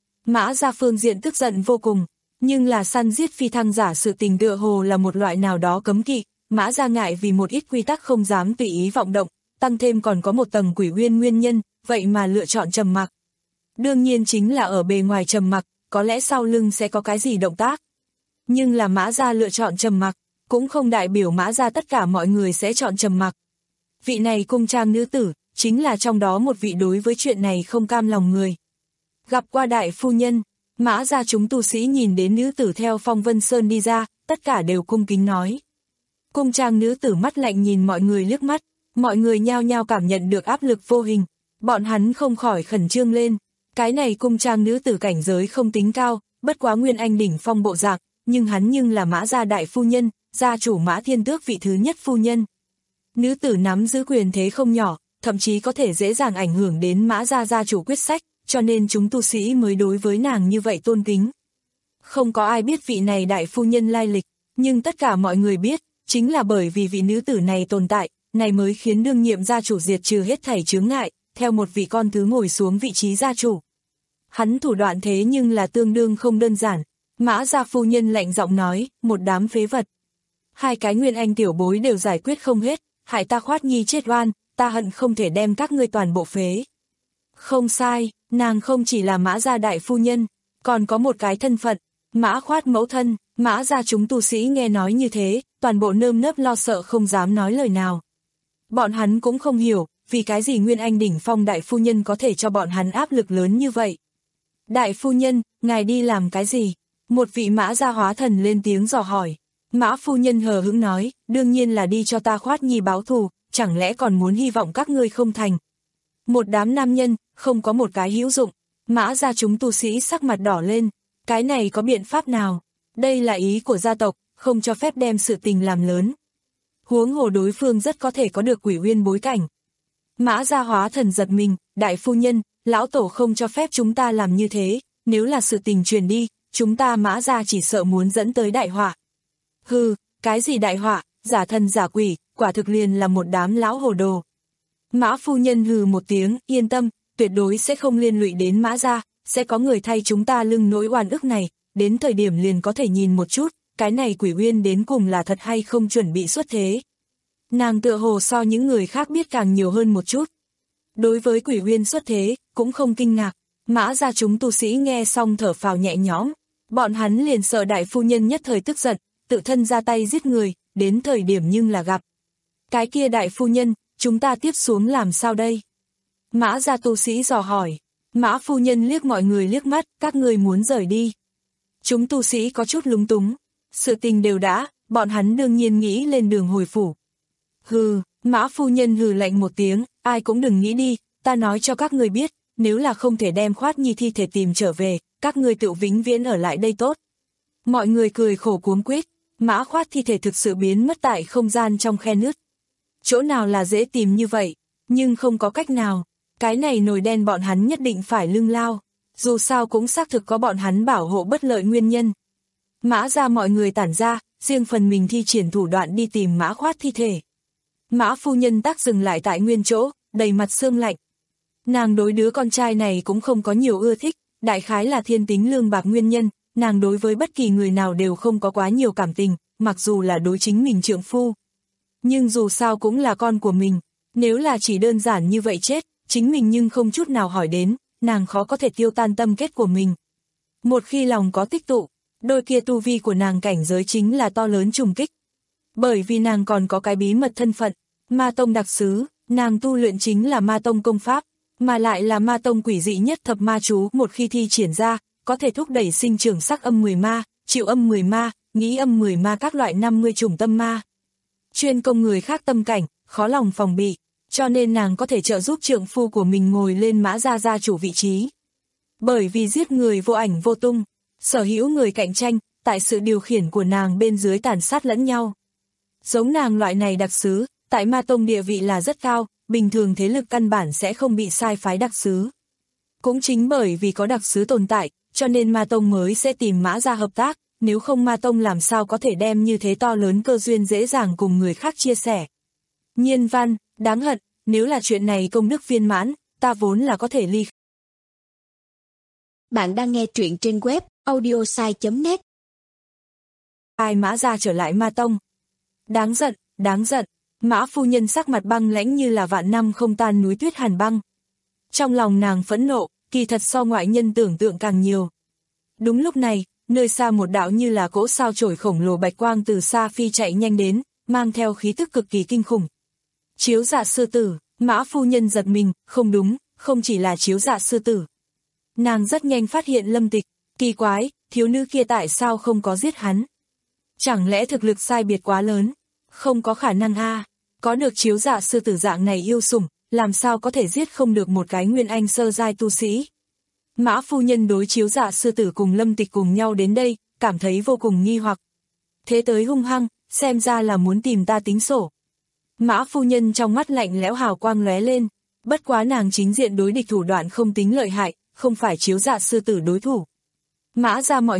Mã gia phương diện tức giận vô cùng, nhưng là săn giết phi thăng giả sự tình tựa hồ là một loại nào đó cấm kỵ, Mã gia ngại vì một ít quy tắc không dám tùy ý vọng động, tăng thêm còn có một tầng quỷ uyên nguyên nhân, vậy mà lựa chọn trầm mặc. Đương nhiên chính là ở bề ngoài trầm mặc, có lẽ sau lưng sẽ có cái gì động tác. Nhưng là Mã gia lựa chọn trầm mặc, cũng không đại biểu Mã gia tất cả mọi người sẽ chọn trầm mặc. Vị này cung trang nữ tử, chính là trong đó một vị đối với chuyện này không cam lòng người. Gặp qua đại phu nhân, Mã gia chúng tu sĩ nhìn đến nữ tử theo Phong Vân Sơn đi ra, tất cả đều cung kính nói. Cung trang nữ tử mắt lạnh nhìn mọi người liếc mắt, mọi người nhao nhao cảm nhận được áp lực vô hình, bọn hắn không khỏi khẩn trương lên. Cái này cung trang nữ tử cảnh giới không tính cao, bất quá nguyên anh đỉnh phong bộ dạng, nhưng hắn nhưng là Mã gia đại phu nhân, gia chủ Mã Thiên Tước vị thứ nhất phu nhân. Nữ tử nắm giữ quyền thế không nhỏ, thậm chí có thể dễ dàng ảnh hưởng đến Mã gia gia chủ quyết sách, cho nên chúng tu sĩ mới đối với nàng như vậy tôn kính. Không có ai biết vị này đại phu nhân lai lịch, nhưng tất cả mọi người biết, chính là bởi vì vị nữ tử này tồn tại, này mới khiến đương nhiệm gia chủ diệt trừ hết thảy chướng ngại, theo một vị con thứ ngồi xuống vị trí gia chủ. Hắn thủ đoạn thế nhưng là tương đương không đơn giản. Mã gia phu nhân lạnh giọng nói, một đám phế vật. Hai cái nguyên anh tiểu bối đều giải quyết không hết, hại ta Khoát Nhi chết oan, ta hận không thể đem các ngươi toàn bộ phế. Không sai, nàng không chỉ là Mã gia đại phu nhân, còn có một cái thân phận, Mã Khoát mẫu thân. Mã gia chúng tu sĩ nghe nói như thế, toàn bộ nơm nớp lo sợ không dám nói lời nào. Bọn hắn cũng không hiểu, vì cái gì nguyên anh đỉnh phong đại phu nhân có thể cho bọn hắn áp lực lớn như vậy. Đại phu nhân, ngài đi làm cái gì? Một vị Mã gia hóa thần lên tiếng dò hỏi. Mã phu nhân hờ hững nói, đương nhiên là đi cho ta Khoát Nhi báo thù, chẳng lẽ còn muốn hy vọng các ngươi không thành. Một đám nam nhân, không có một cái hữu dụng. Mã gia chúng tu sĩ sắc mặt đỏ lên, cái này có biện pháp nào? Đây là ý của gia tộc, không cho phép đem sự tình làm lớn. Huống hồ đối phương rất có thể có được quỷ uyên bối cảnh. Mã gia hóa thần giật mình, đại phu nhân, lão tổ không cho phép chúng ta làm như thế, nếu là sự tình truyền đi, chúng ta Mã gia chỉ sợ muốn dẫn tới đại họa. Hừ, cái gì đại họa, giả thần giả quỷ, quả thực liền là một đám lão hồ đồ. Mã phu nhân hừ một tiếng, yên tâm, tuyệt đối sẽ không liên lụy đến Mã gia, sẽ có người thay chúng ta lưng nỗi oan ức này, đến thời điểm liền có thể nhìn một chút, cái này quỷ uyên đến cùng là thật hay không chuẩn bị xuất thế. Nàng tựa hồ so những người khác biết càng nhiều hơn một chút. Đối với quỷ uyên xuất thế, cũng không kinh ngạc, Mã gia chúng tu sĩ nghe xong thở phào nhẹ nhõm, bọn hắn liền sợ đại phu nhân nhất thời tức giận, tự thân ra tay giết người, đến thời điểm nhưng là gặp. Cái kia đại phu nhân, chúng ta tiếp xuống làm sao đây? Mã gia tu sĩ dò hỏi, Mã phu nhân liếc mọi người liếc mắt, các người muốn rời đi. Chúng tu sĩ có chút lúng túng, sự tình đều đã, bọn hắn đương nhiên nghĩ lên đường hồi phủ. Hừ, Mã phu nhân hừ lạnh một tiếng, ai cũng đừng nghĩ đi, ta nói cho các người biết, nếu là không thể đem Khoát Nhi thi thể tìm trở về, các người tự vĩnh viễn ở lại đây tốt. Mọi người cười khổ cuống quýt, Mã Khoát thi thể thực sự biến mất tại không gian trong khe nứt. Chỗ nào là dễ tìm như vậy, nhưng không có cách nào, cái này nồi đen bọn hắn nhất định phải lưng lao, dù sao cũng xác thực có bọn hắn bảo hộ bất lợi nguyên nhân. Mã ra mọi người tản ra, riêng phần mình thi triển thủ đoạn đi tìm Mã Khoát thi thể. Mã phu nhân tắc dừng lại tại nguyên chỗ, đầy mặt sương lạnh. Nàng đối đứa con trai này cũng không có nhiều ưa thích, đại khái là thiên tính lương bạc nguyên nhân, nàng đối với bất kỳ người nào đều không có quá nhiều cảm tình, mặc dù là đối chính mình trượng phu. Nhưng dù sao cũng là con của mình, nếu là chỉ đơn giản như vậy chết, chính mình nhưng không chút nào hỏi đến, nàng khó có thể tiêu tan tâm kết của mình. Một khi lòng có tích tụ, đôi kia tu vi của nàng cảnh giới chính là to lớn trùng kích. Bởi vì nàng còn có cái bí mật thân phận, ma tông đặc sứ, nàng tu luyện chính là ma tông công pháp, mà lại là ma tông quỷ dị nhất thập ma chú, một khi thi triển ra, có thể thúc đẩy sinh trưởng sắc âm mười ma, chịu âm mười ma, nghĩ âm mười ma các loại năm mươi chủng tâm ma. Chuyên công người khác tâm cảnh, khó lòng phòng bị, cho nên nàng có thể trợ giúp trượng phu của mình ngồi lên Mã gia gia chủ vị trí. Bởi vì giết người vô ảnh vô tung, sở hữu người cạnh tranh, tại sự điều khiển của nàng bên dưới tàn sát lẫn nhau. Giống nàng loại này đặc sứ, tại ma tông địa vị là rất cao, bình thường thế lực căn bản sẽ không bị sai phái đặc sứ. Cũng chính bởi vì có đặc sứ tồn tại, cho nên ma tông mới sẽ tìm Mã gia hợp tác, nếu không ma tông làm sao có thể đem như thế to lớn cơ duyên dễ dàng cùng người khác chia sẻ. Nhiên văn, đáng hận, nếu là chuyện này công đức viên mãn, ta vốn là có thể ly. Bạn đang nghe truyện trên web audiosai chấm net. Ai Mã gia trở lại ma tông. Đáng giận, đáng giận, Mã phu nhân sắc mặt băng lãnh như là vạn năm không tan núi tuyết hàn băng. Trong lòng nàng phẫn nộ, kỳ thật so ngoại nhân tưởng tượng càng nhiều. Đúng lúc này, nơi xa một đạo như là cỗ sao chổi khổng lồ bạch quang từ xa phi chạy nhanh đến, mang theo khí tức cực kỳ kinh khủng. Chiếu Dạ sư tử, Mã phu nhân giật mình, không đúng, không chỉ là Chiếu Dạ sư tử. Nàng rất nhanh phát hiện Lâm Tịch, kỳ quái, thiếu nữ kia tại sao không có giết hắn? Chẳng lẽ thực lực sai biệt quá lớn? Không có khả năng a, có được Chiếu Dạ sư tử dạng này yêu sủng, làm sao có thể giết không được một cái nguyên anh sơ giai tu sĩ? Mã phu nhân đối Chiếu Dạ sư tử cùng Lâm Tịch cùng nhau đến đây, cảm thấy vô cùng nghi hoặc. Thế tới hung hăng, xem ra là muốn tìm ta tính sổ. Mã phu nhân trong mắt lạnh lẽo hào quang lóe lên, bất quá nàng chính diện đối địch thủ đoạn không tính lợi hại, không phải Chiếu Dạ sư tử đối thủ. Mã ra mọi người,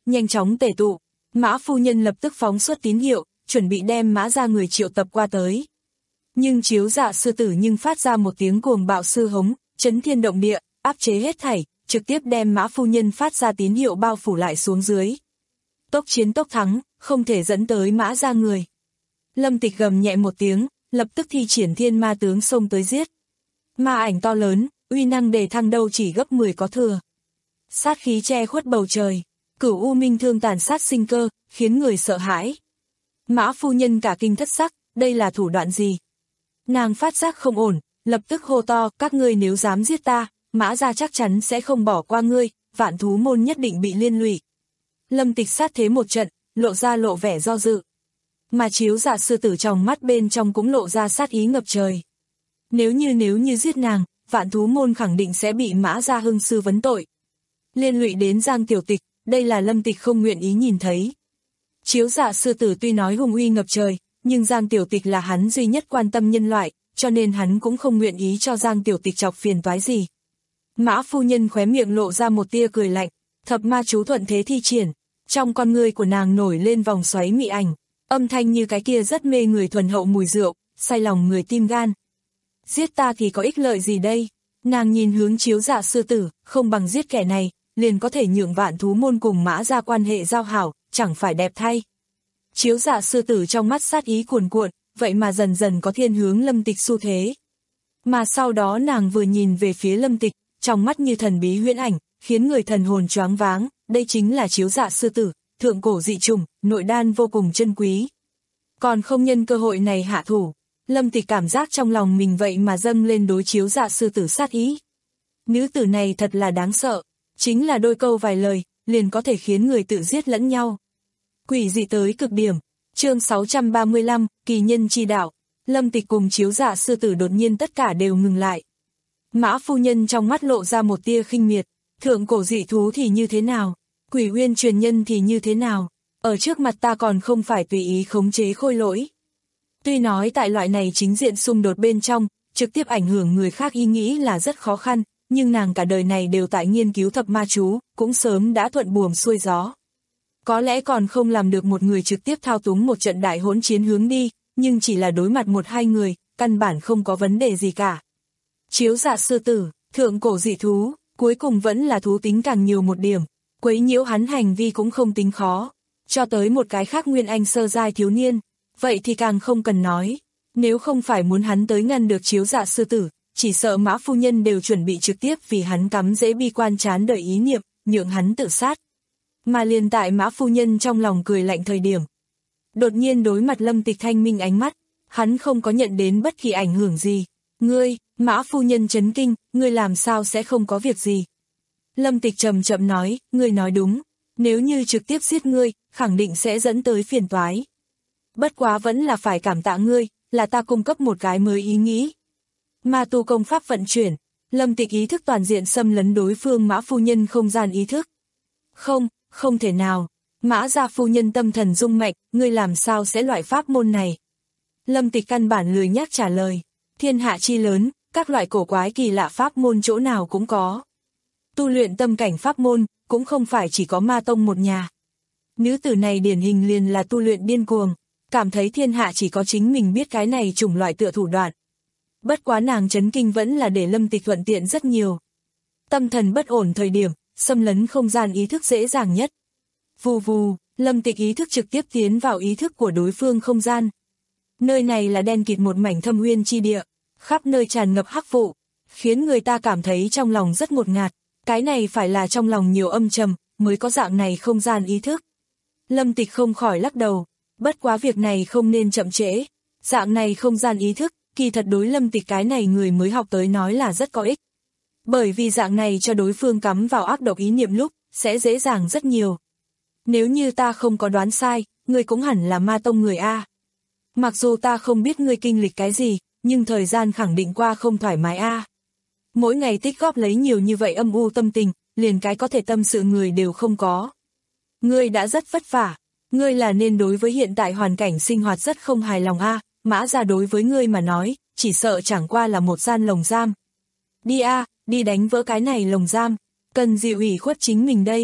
nhanh chóng tề tụ. Mã phu nhân lập tức phóng xuất tín hiệu, chuẩn bị đem Mã ra người triệu tập qua tới. Nhưng Chiếu Dạ sư tử nhưng phát ra một tiếng cuồng bạo sư hống, chấn thiên động địa, áp chế hết thảy, trực tiếp đem Mã phu nhân phát ra tín hiệu bao phủ lại xuống dưới. Tốc chiến tốc thắng, không thể dẫn tới Mã ra người. Lâm Tịch gầm nhẹ một tiếng, lập tức thi triển thiên ma tướng xông tới giết. Ma ảnh to lớn, uy năng đề thăng đâu chỉ gấp mười có thừa. Sát khí che khuất bầu trời, cửu u minh thương tàn sát sinh cơ, khiến người sợ hãi. Mã phu nhân cả kinh thất sắc, đây là thủ đoạn gì? Nàng phát giác không ổn, lập tức hô to, các ngươi nếu dám giết ta, Mã ra chắc chắn sẽ không bỏ qua ngươi, Vạn Thú môn nhất định bị liên lụy. Lâm Tịch sát thế một trận, lộ ra lộ vẻ do dự. Mà Chiếu Dạ sư tử trong mắt bên trong cũng lộ ra sát ý ngập trời. Nếu như nếu như giết nàng, Vạn Thú môn khẳng định sẽ bị Mã ra hưng sư vấn tội. Liên lụy đến Giang Tiểu Tịch, đây là Lâm Tịch không nguyện ý nhìn thấy. Chiếu Dạ sư tử tuy nói hùng uy ngập trời, nhưng Giang Tiểu Tịch là hắn duy nhất quan tâm nhân loại, cho nên hắn cũng không nguyện ý cho Giang Tiểu Tịch chọc phiền toái gì. Mã phu nhân khóe miệng lộ ra một tia cười lạnh, thập ma chú thuận thế thi triển, trong con ngươi của nàng nổi lên vòng xoáy mị ảnh, âm thanh như cái kia rất mê người thuần hậu mùi rượu, say lòng người tim gan. Giết ta thì có ích lợi gì đây? Nàng nhìn hướng Chiếu Dạ sư tử, không bằng giết kẻ này, liền có thể nhượng Vạn Thú môn cùng Mã ra quan hệ giao hảo, chẳng phải đẹp thay. Chiếu Dạ sư tử trong mắt sát ý cuồn cuộn, vậy mà dần dần có thiên hướng Lâm Tịch xu thế. Mà sau đó nàng vừa nhìn về phía Lâm Tịch, trong mắt như thần bí huyễn ảnh, khiến người thần hồn choáng váng, đây chính là Chiếu Dạ sư tử, thượng cổ dị trùng, nội đan vô cùng chân quý. Còn không nhân cơ hội này hạ thủ, Lâm Tịch cảm giác trong lòng mình vậy mà dâng lên đối Chiếu Dạ sư tử sát ý. Nữ tử này thật là đáng sợ, chính là đôi câu vài lời, liền có thể khiến người tự giết lẫn nhau. Quỷ dị tới cực điểm, chương sáu trăm ba mươi lăm, kỳ nhân chi đạo, Lâm Tịch cùng Chiếu Dạ sư tử đột nhiên tất cả đều ngừng lại. Mã phu nhân trong mắt lộ ra một tia khinh miệt, thượng cổ dị thú thì như thế nào, quỷ uyên truyền nhân thì như thế nào, ở trước mặt ta còn không phải tùy ý khống chế khôi lỗi. Tuy nói tại loại này chính diện xung đột bên trong, trực tiếp ảnh hưởng người khác ý nghĩ là rất khó khăn, nhưng nàng cả đời này đều tại nghiên cứu thập ma chú, cũng sớm đã thuận buồm xuôi gió. Có lẽ còn không làm được một người trực tiếp thao túng một trận đại hỗn chiến hướng đi, nhưng chỉ là đối mặt một hai người, căn bản không có vấn đề gì cả. Chiếu Dạ sư tử, thượng cổ dị thú, cuối cùng vẫn là thú tính càng nhiều một điểm, quấy nhiễu hắn hành vi cũng không tính khó. Cho tới một cái khác nguyên anh sơ giai thiếu niên, vậy thì càng không cần nói. Nếu không phải muốn hắn tới ngăn được Chiếu Dạ sư tử, chỉ sợ Mã phu nhân đều chuẩn bị trực tiếp vì hắn cắm dễ bi quan chán đời ý niệm, nhượng hắn tự sát. Mà liền tại Mã phu nhân trong lòng cười lạnh thời điểm. Đột nhiên đối mặt Lâm Tịch thanh minh ánh mắt, hắn không có nhận đến bất kỳ ảnh hưởng gì. Ngươi, Mã phu nhân chấn kinh, ngươi làm sao sẽ không có việc gì. Lâm Tịch chậm chậm nói, ngươi nói đúng, nếu như trực tiếp giết ngươi, khẳng định sẽ dẫn tới phiền toái. Bất quá vẫn là phải cảm tạ ngươi, là ta cung cấp một cái mới ý nghĩ. Ma tu công pháp vận chuyển, Lâm Tịch ý thức toàn diện xâm lấn đối phương Mã phu nhân không gian ý thức. Không, không thể nào, Mã gia phu nhân tâm thần rung mạnh, ngươi làm sao sẽ loại pháp môn này. Lâm Tịch căn bản lười nhắc trả lời, thiên hạ chi lớn, các loại cổ quái kỳ lạ pháp môn chỗ nào cũng có. Tu luyện tâm cảnh pháp môn, cũng không phải chỉ có ma tông một nhà. Nữ tử này điển hình liền là tu luyện điên cuồng, cảm thấy thiên hạ chỉ có chính mình biết cái này chủng loại tựa thủ đoạn. Bất quá nàng chấn kinh vẫn là để Lâm Tịch thuận tiện rất nhiều. Tâm thần bất ổn thời điểm, xâm lấn không gian ý thức dễ dàng nhất. Vù vù, Lâm Tịch ý thức trực tiếp tiến vào ý thức của đối phương không gian. Nơi này là đen kịt một mảnh thâm uyên chi địa, khắp nơi tràn ngập hắc vụ, khiến người ta cảm thấy trong lòng rất ngột ngạt. Cái này phải là trong lòng nhiều âm trầm, mới có dạng này không gian ý thức. Lâm Tịch không khỏi lắc đầu, bất quá việc này không nên chậm trễ. Dạng này không gian ý thức, kỳ thật đối Lâm Tịch cái này người mới học tới nói là rất có ích. Bởi vì dạng này cho đối phương cắm vào ác độc ý niệm lúc, sẽ dễ dàng rất nhiều. Nếu như ta không có đoán sai, ngươi cũng hẳn là ma tông người A. Mặc dù ta không biết ngươi kinh lịch cái gì, nhưng thời gian khẳng định qua không thoải mái A. Mỗi ngày tích góp lấy nhiều như vậy âm u tâm tình, liền cái có thể tâm sự người đều không có. Ngươi đã rất vất vả, ngươi là nên đối với hiện tại hoàn cảnh sinh hoạt rất không hài lòng A, Mã gia đối với ngươi mà nói, chỉ sợ chẳng qua là một gian lồng giam. Đi A, đi đánh vỡ cái này lồng giam, cần gì ủy khuất chính mình đây.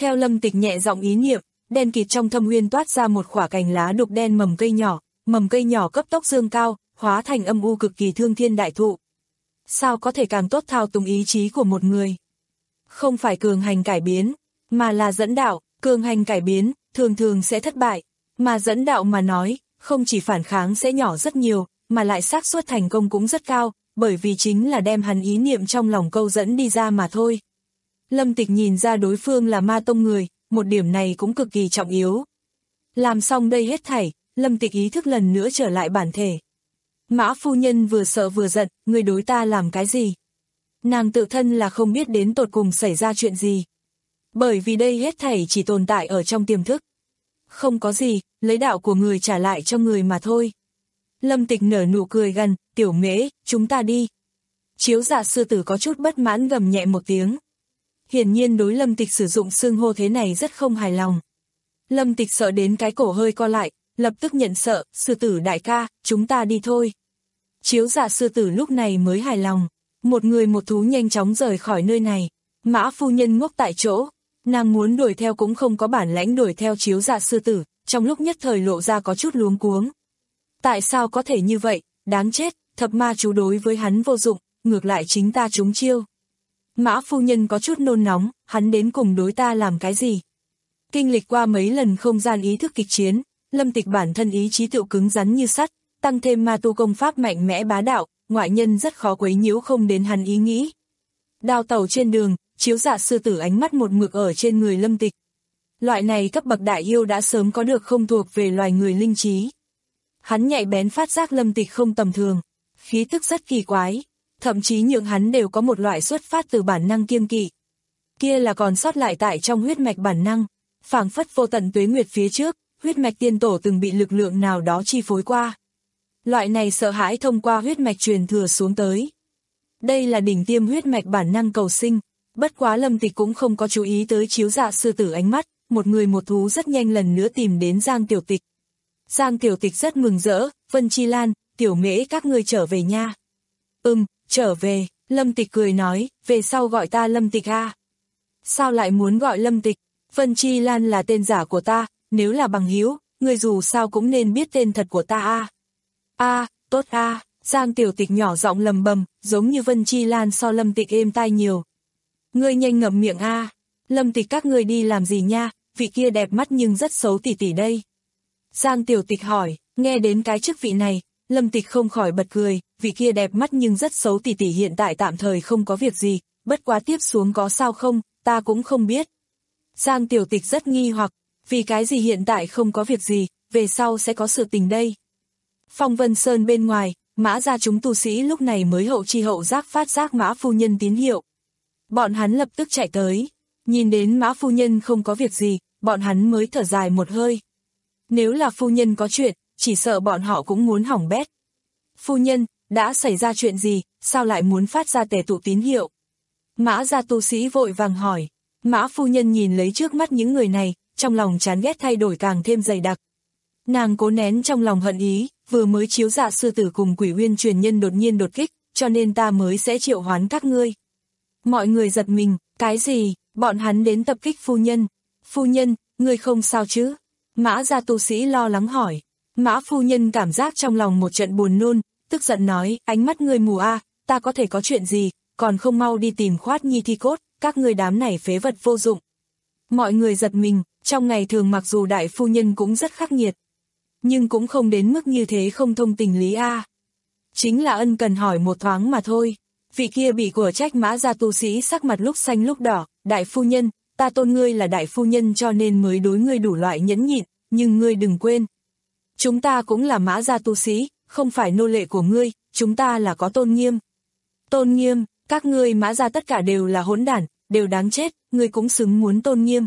Theo Lâm Tịch nhẹ giọng ý niệm, đen kịt trong thâm uyên toát ra một khỏa cành lá đục đen mầm cây nhỏ, mầm cây nhỏ cấp tốc dương cao, hóa thành âm u cực kỳ thương thiên đại thụ. Sao có thể càng tốt thao túng ý chí của một người? Không phải cường hành cải biến, mà là dẫn đạo. Cường hành cải biến, thường thường sẽ thất bại, mà dẫn đạo mà nói, không chỉ phản kháng sẽ nhỏ rất nhiều, mà lại xác suất thành công cũng rất cao, bởi vì chính là đem hắn ý niệm trong lòng câu dẫn đi ra mà thôi. Lâm Tịch nhìn ra đối phương là ma tông người, một điểm này cũng cực kỳ trọng yếu. Làm xong đây hết thảy, Lâm Tịch ý thức lần nữa trở lại bản thể. Mã phu nhân vừa sợ vừa giận, người đối ta làm cái gì? Nàng tự thân là không biết đến tột cùng xảy ra chuyện gì. Bởi vì đây hết thảy chỉ tồn tại ở trong tiềm thức. Không có gì, lấy đạo của người trả lại cho người mà thôi. Lâm Tịch nở nụ cười gần, tiểu mễ, chúng ta đi. Chiếu Dạ sư tử có chút bất mãn gầm nhẹ một tiếng. Hiển nhiên đối Lâm Tịch sử dụng xưng hô thế này rất không hài lòng. Lâm Tịch sợ đến cái cổ hơi co lại, lập tức nhận sợ, sư tử đại ca, chúng ta đi thôi. Chiếu Dạ sư tử lúc này mới hài lòng. Một người một thú nhanh chóng rời khỏi nơi này. Mã phu nhân ngốc tại chỗ. Nàng muốn đuổi theo cũng không có bản lãnh đuổi theo Chiếu Dạ sư tử, trong lúc nhất thời lộ ra có chút luống cuống. Tại sao có thể như vậy, đáng chết, thập ma chú đối với hắn vô dụng, ngược lại chính ta trúng chiêu. Mã phu nhân có chút nôn nóng, hắn đến cùng đối ta làm cái gì? Kinh lịch qua mấy lần không gian ý thức kịch chiến, Lâm Tịch bản thân ý chí tựu cứng rắn như sắt, tăng thêm ma tu công pháp mạnh mẽ bá đạo, ngoại nhân rất khó quấy nhiễu không đến hắn ý nghĩ. Đao tàu trên đường, Chiếu Dạ sư tử ánh mắt một mực ở trên người Lâm Tịch. Loại này cấp bậc đại yêu đã sớm có được không thuộc về loài người linh trí. Hắn nhạy bén phát giác Lâm Tịch không tầm thường, khí tức rất kỳ quái, thậm chí nhượng hắn đều có một loại xuất phát từ bản năng kiêng kỵ. Kia là còn sót lại tại trong huyết mạch bản năng, phảng phất vô tận tuế nguyệt phía trước, huyết mạch tiên tổ từng bị lực lượng nào đó chi phối qua. Loại này sợ hãi thông qua huyết mạch truyền thừa xuống tới. Đây là đỉnh tiêm huyết mạch bản năng cầu sinh, bất quá Lâm Tịch cũng không có chú ý tới Chiếu Dạ sư tử ánh mắt, một người một thú rất nhanh lần nữa tìm đến Giang Tiểu Tịch. Giang Tiểu Tịch rất mừng rỡ, Vân Chi Lan, Tiểu Mễ các ngươi trở về nha. Ừm, trở về, Lâm Tịch cười nói, về sau gọi ta Lâm Tịch a. Sao lại muốn gọi Lâm Tịch? Vân Chi Lan là tên giả của ta, nếu là bằng hữu, người dù sao cũng nên biết tên thật của ta a. A, tốt a, Giang Tiểu Tịch nhỏ giọng lầm bầm, giống như Vân Chi Lan so Lâm Tịch êm tai nhiều. Ngươi nhanh ngậm miệng a. Lâm Tịch các ngươi đi làm gì nha, vị kia đẹp mắt nhưng rất xấu tỉ tỉ đây. Giang Tiểu Tịch hỏi, nghe đến cái chức vị này, Lâm Tịch không khỏi bật cười, vị kia đẹp mắt nhưng rất xấu tỉ tỉ hiện tại tạm thời không có việc gì, bất quá tiếp xuống có sao không, ta cũng không biết. Giang Tiểu Tịch rất nghi hoặc, vì cái gì hiện tại không có việc gì, về sau sẽ có sự tình đây. Phong Vân Sơn bên ngoài, Mã gia chúng tu sĩ lúc này mới hậu chi hậu giác phát giác Mã phu nhân tín hiệu. Bọn hắn lập tức chạy tới, nhìn đến Mã phu nhân không có việc gì, bọn hắn mới thở dài một hơi. Nếu là phu nhân có chuyện, chỉ sợ bọn họ cũng muốn hỏng bét. Phu nhân, đã xảy ra chuyện gì, sao lại muốn phát ra tề tụ tín hiệu? Mã gia tu sĩ vội vàng hỏi. Mã phu nhân nhìn lấy trước mắt những người này, trong lòng chán ghét thay đổi càng thêm dày đặc. Nàng cố nén trong lòng hận ý, vừa mới Chiếu Dạ sư tử cùng Quỷ Uyên truyền nhân đột nhiên đột kích, cho nên ta mới sẽ triệu hoán các ngươi. Mọi người giật mình, cái gì, bọn hắn đến tập kích phu nhân. Phu nhân, ngươi không sao chứ? Mã gia tu sĩ lo lắng hỏi. Mã phu nhân cảm giác trong lòng một trận buồn nôn, tức giận nói, ánh mắt ngươi mù a, ta có thể có chuyện gì, còn không mau đi tìm Khoát Nhi thi cốt, các ngươi đám này phế vật vô dụng. Mọi người giật mình, trong ngày thường mặc dù đại phu nhân cũng rất khắc nghiệt, nhưng cũng không đến mức như thế không thông tình lý a. Chính là ân cần hỏi một thoáng mà thôi. Vị kia bị của trách Mã gia tu sĩ sắc mặt lúc xanh lúc đỏ, đại phu nhân, ta tôn ngươi là đại phu nhân cho nên mới đối ngươi đủ loại nhẫn nhịn, nhưng ngươi đừng quên. Chúng ta cũng là Mã gia tu sĩ, không phải nô lệ của ngươi, chúng ta là có tôn nghiêm. Tôn nghiêm, các ngươi Mã gia tất cả đều là hỗn đản, đều đáng chết, ngươi cũng xứng muốn tôn nghiêm.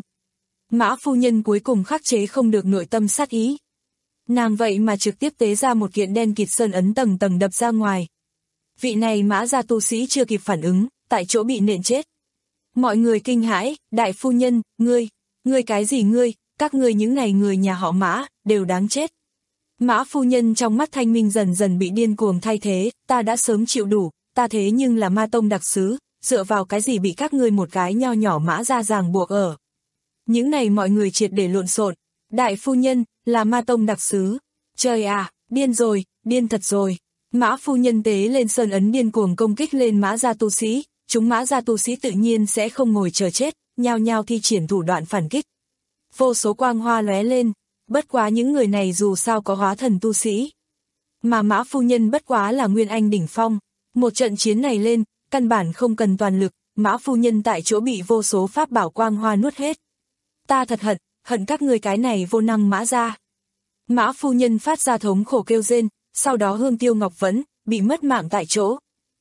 Mã phu nhân cuối cùng khắc chế không được nội tâm sát ý. Nàng vậy mà trực tiếp tế ra một kiện đen kịt sơn ấn tầng tầng đập ra ngoài. Vị này Mã gia tu sĩ chưa kịp phản ứng, tại chỗ bị nện chết. Mọi người kinh hãi, đại phu nhân, ngươi, ngươi cái gì ngươi, các ngươi những này người nhà họ Mã, đều đáng chết. Mã phu nhân trong mắt thanh minh dần dần bị điên cuồng thay thế, ta đã sớm chịu đủ, ta thế nhưng là ma tông đặc sứ, dựa vào cái gì bị các ngươi một cái nho nhỏ Mã gia ràng buộc ở. Những này mọi người triệt để lộn xộn. Đại phu nhân, là ma tông đặc sứ. Trời à, điên rồi, điên thật rồi. Mã phu nhân tế lên sơn ấn điên cuồng công kích lên mã gia tu sĩ, chúng mã gia tu sĩ tự nhiên sẽ không ngồi chờ chết, nhao nhao thi triển thủ đoạn phản kích. Vô số quang hoa lóe lên, bất quá những người này dù sao có hóa thần tu sĩ. Mà mã phu nhân bất quá là nguyên anh đỉnh phong, một trận chiến này lên, căn bản không cần toàn lực, mã phu nhân tại chỗ bị vô số pháp bảo quang hoa nuốt hết. Ta thật hận, hận các người cái này vô năng mã gia. Mã phu nhân phát ra thống khổ kêu rên, sau đó Hương Tiêu Ngọc Vẫn bị mất mạng tại chỗ.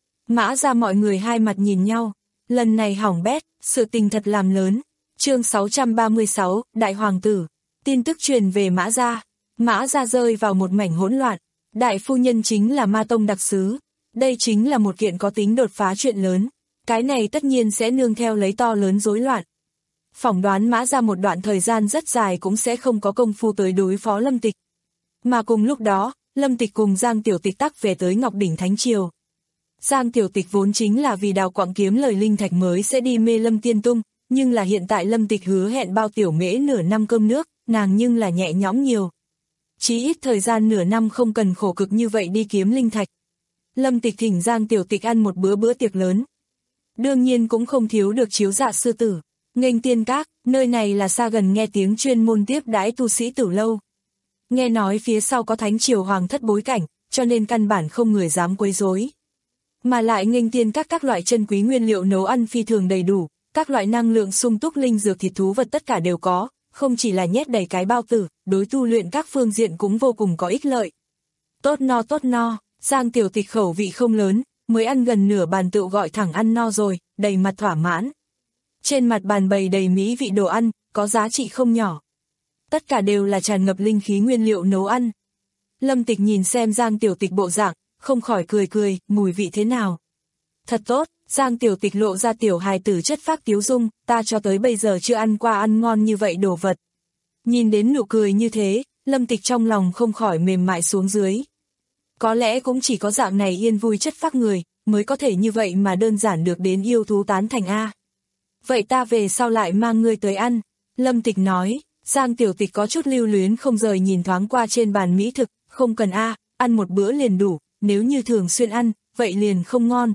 Mã gia mọi người hai mặt nhìn nhau, lần này hỏng bét, sự tình thật làm lớn. Chương sáu trăm ba mươi sáu, Đại Hoàng tử. Tin tức truyền về Mã gia. Mã gia rơi vào một mảnh hỗn loạn. Đại phu nhân chính là ma tông đặc sứ. Đây chính là một kiện có tính đột phá chuyện lớn. Cái này tất nhiên sẽ nương theo lấy to lớn rối loạn. Phỏng đoán Mã gia một đoạn thời gian rất dài cũng sẽ không có công phu tới đối phó Lâm Tịch. Mà cùng lúc đó, Lâm Tịch cùng Giang Tiểu Tịch tắc về tới Ngọc Đỉnh Thánh Triều. Giang Tiểu Tịch vốn chính là vì đào quặng kiếm lời linh thạch mới sẽ đi mê Lâm Tiên Tung, nhưng là hiện tại Lâm Tịch hứa hẹn bao Tiểu Mễ nửa năm cơm nước, nàng nhưng là nhẹ nhõm nhiều. Chí ít thời gian nửa năm không cần khổ cực như vậy đi kiếm linh thạch. Lâm Tịch thỉnh Giang Tiểu Tịch ăn một bữa bữa tiệc lớn. Đương nhiên cũng không thiếu được chiếu dạ sư tử, nghênh tiên các, nơi này là xa gần nghe tiếng chuyên môn tiếp đãi tu sĩ tử lâu. Nghe nói phía sau có thánh triều hoàng thất bối cảnh, cho nên căn bản không người dám quấy rối. Mà lại nghênh tiên các các loại chân quý nguyên liệu nấu ăn phi thường đầy đủ, các loại năng lượng sung túc linh dược thịt thú vật tất cả đều có, không chỉ là nhét đầy cái bao tử, đối tu luyện các phương diện cũng vô cùng có ích lợi. Tốt no tốt no, Giang Tiểu Tịch khẩu vị không lớn, mới ăn gần nửa bàn tựu gọi thẳng ăn no rồi, đầy mặt thỏa mãn. Trên mặt bàn bày đầy mỹ vị đồ ăn, có giá trị không nhỏ. Tất cả đều là tràn ngập linh khí nguyên liệu nấu ăn. Lâm Tịch nhìn xem Giang Tiểu Tịch bộ dạng, không khỏi cười cười, mùi vị thế nào? Thật tốt, Giang Tiểu Tịch lộ ra tiểu hài tử chất phác tiếu dung, ta cho tới bây giờ chưa ăn qua ăn ngon như vậy đồ vật. Nhìn đến nụ cười như thế, Lâm Tịch trong lòng không khỏi mềm mại xuống dưới. Có lẽ cũng chỉ có dạng này yên vui chất phác người, mới có thể như vậy mà đơn giản được đến yêu thú tán thành A. Vậy ta về sau lại mang ngươi tới ăn, Lâm Tịch nói. Giang Tiểu Tịch có chút lưu luyến không rời nhìn thoáng qua trên bàn mỹ thực, không cần a, ăn một bữa liền đủ, nếu như thường xuyên ăn, vậy liền không ngon.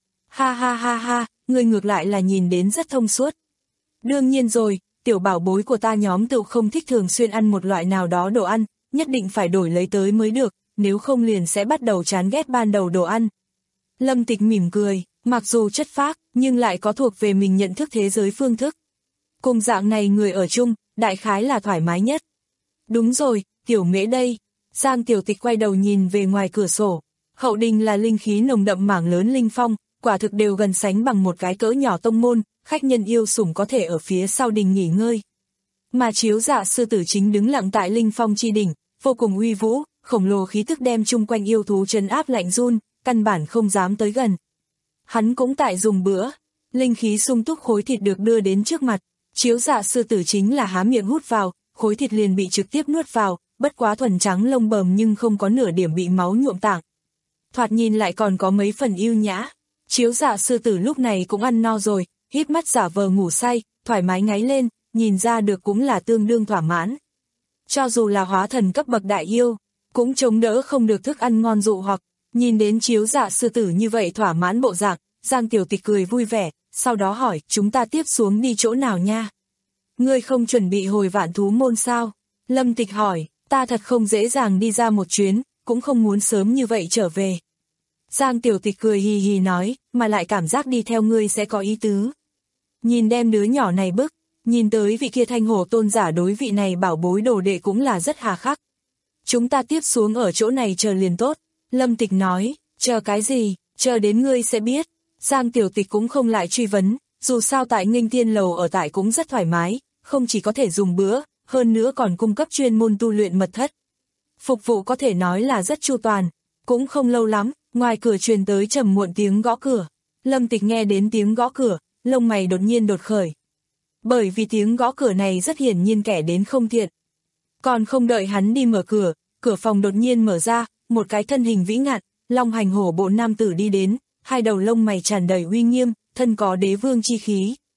Ha ha ha ha, ngươi ngược lại là nhìn đến rất thông suốt. Đương nhiên rồi, tiểu bảo bối của ta nhóm tự không thích thường xuyên ăn một loại nào đó đồ ăn, nhất định phải đổi lấy tới mới được, nếu không liền sẽ bắt đầu chán ghét ban đầu đồ ăn. Lâm Tịch mỉm cười, mặc dù chất phác, nhưng lại có thuộc về mình nhận thức thế giới phương thức. Cùng dạng này người ở chung, đại khái là thoải mái nhất. Đúng rồi, Tiểu Mễ đây. Giang Tiểu Tịch quay đầu nhìn về ngoài cửa sổ. Hậu đình là linh khí nồng đậm mảng lớn linh phong, quả thực đều gần sánh bằng một cái cỡ nhỏ tông môn, khách nhân yêu sủng có thể ở phía sau đình nghỉ ngơi. Mà chiếu dạ sư tử chính đứng lặng tại linh phong chi đỉnh, vô cùng uy vũ, khổng lồ khí tức đem chung quanh yêu thú trấn áp lạnh run, căn bản không dám tới gần. Hắn cũng tại dùng bữa, linh khí sung túc khối thịt được đưa đến trước mặt. Chiếu dạ sư tử chính là há miệng hút vào, khối thịt liền bị trực tiếp nuốt vào, bất quá thuần trắng lông bờm nhưng không có nửa điểm bị máu nhuộm tạng. Thoạt nhìn lại còn có mấy phần yêu nhã. Chiếu dạ sư tử lúc này cũng ăn no rồi, híp mắt giả vờ ngủ say, thoải mái ngáy lên, nhìn ra được cũng là tương đương thỏa mãn. Cho dù là hóa thần cấp bậc đại yêu, cũng chống đỡ không được thức ăn ngon dụ hoặc, nhìn đến chiếu dạ sư tử như vậy thỏa mãn bộ dạng, Giang Tiểu Tịch cười vui vẻ. Sau đó hỏi, chúng ta tiếp xuống đi chỗ nào nha? Ngươi không chuẩn bị hồi Vạn Thú Môn sao? Lâm Tịch hỏi, ta thật không dễ dàng đi ra một chuyến, cũng không muốn sớm như vậy trở về. Giang Tiểu Tịch cười hì hì nói, mà lại cảm giác đi theo ngươi sẽ có ý tứ. Nhìn đem đứa nhỏ này bức, nhìn tới vị kia thanh hổ tôn giả đối vị này bảo bối đồ đệ cũng là rất hà khắc. Chúng ta tiếp xuống ở chỗ này chờ liền tốt. Lâm Tịch nói, chờ cái gì, chờ đến ngươi sẽ biết. Giang Tiểu Tịch cũng không lại truy vấn, dù sao tại Nghênh Tiên Lầu ở tại cũng rất thoải mái, không chỉ có thể dùng bữa, hơn nữa còn cung cấp chuyên môn tu luyện mật thất. Phục vụ có thể nói là rất chu toàn, cũng không lâu lắm, ngoài cửa truyền tới trầm muộn tiếng gõ cửa. Lâm Tịch nghe đến tiếng gõ cửa, lông mày đột nhiên đột khởi. Bởi vì tiếng gõ cửa này rất hiển nhiên kẻ đến không thiện. Còn không đợi hắn đi mở cửa, cửa phòng đột nhiên mở ra, một cái thân hình vĩ ngạn, long hành hổ bộ nam tử đi đến. Hai đầu lông mày tràn đầy uy nghiêm, thân có đế vương chi khí.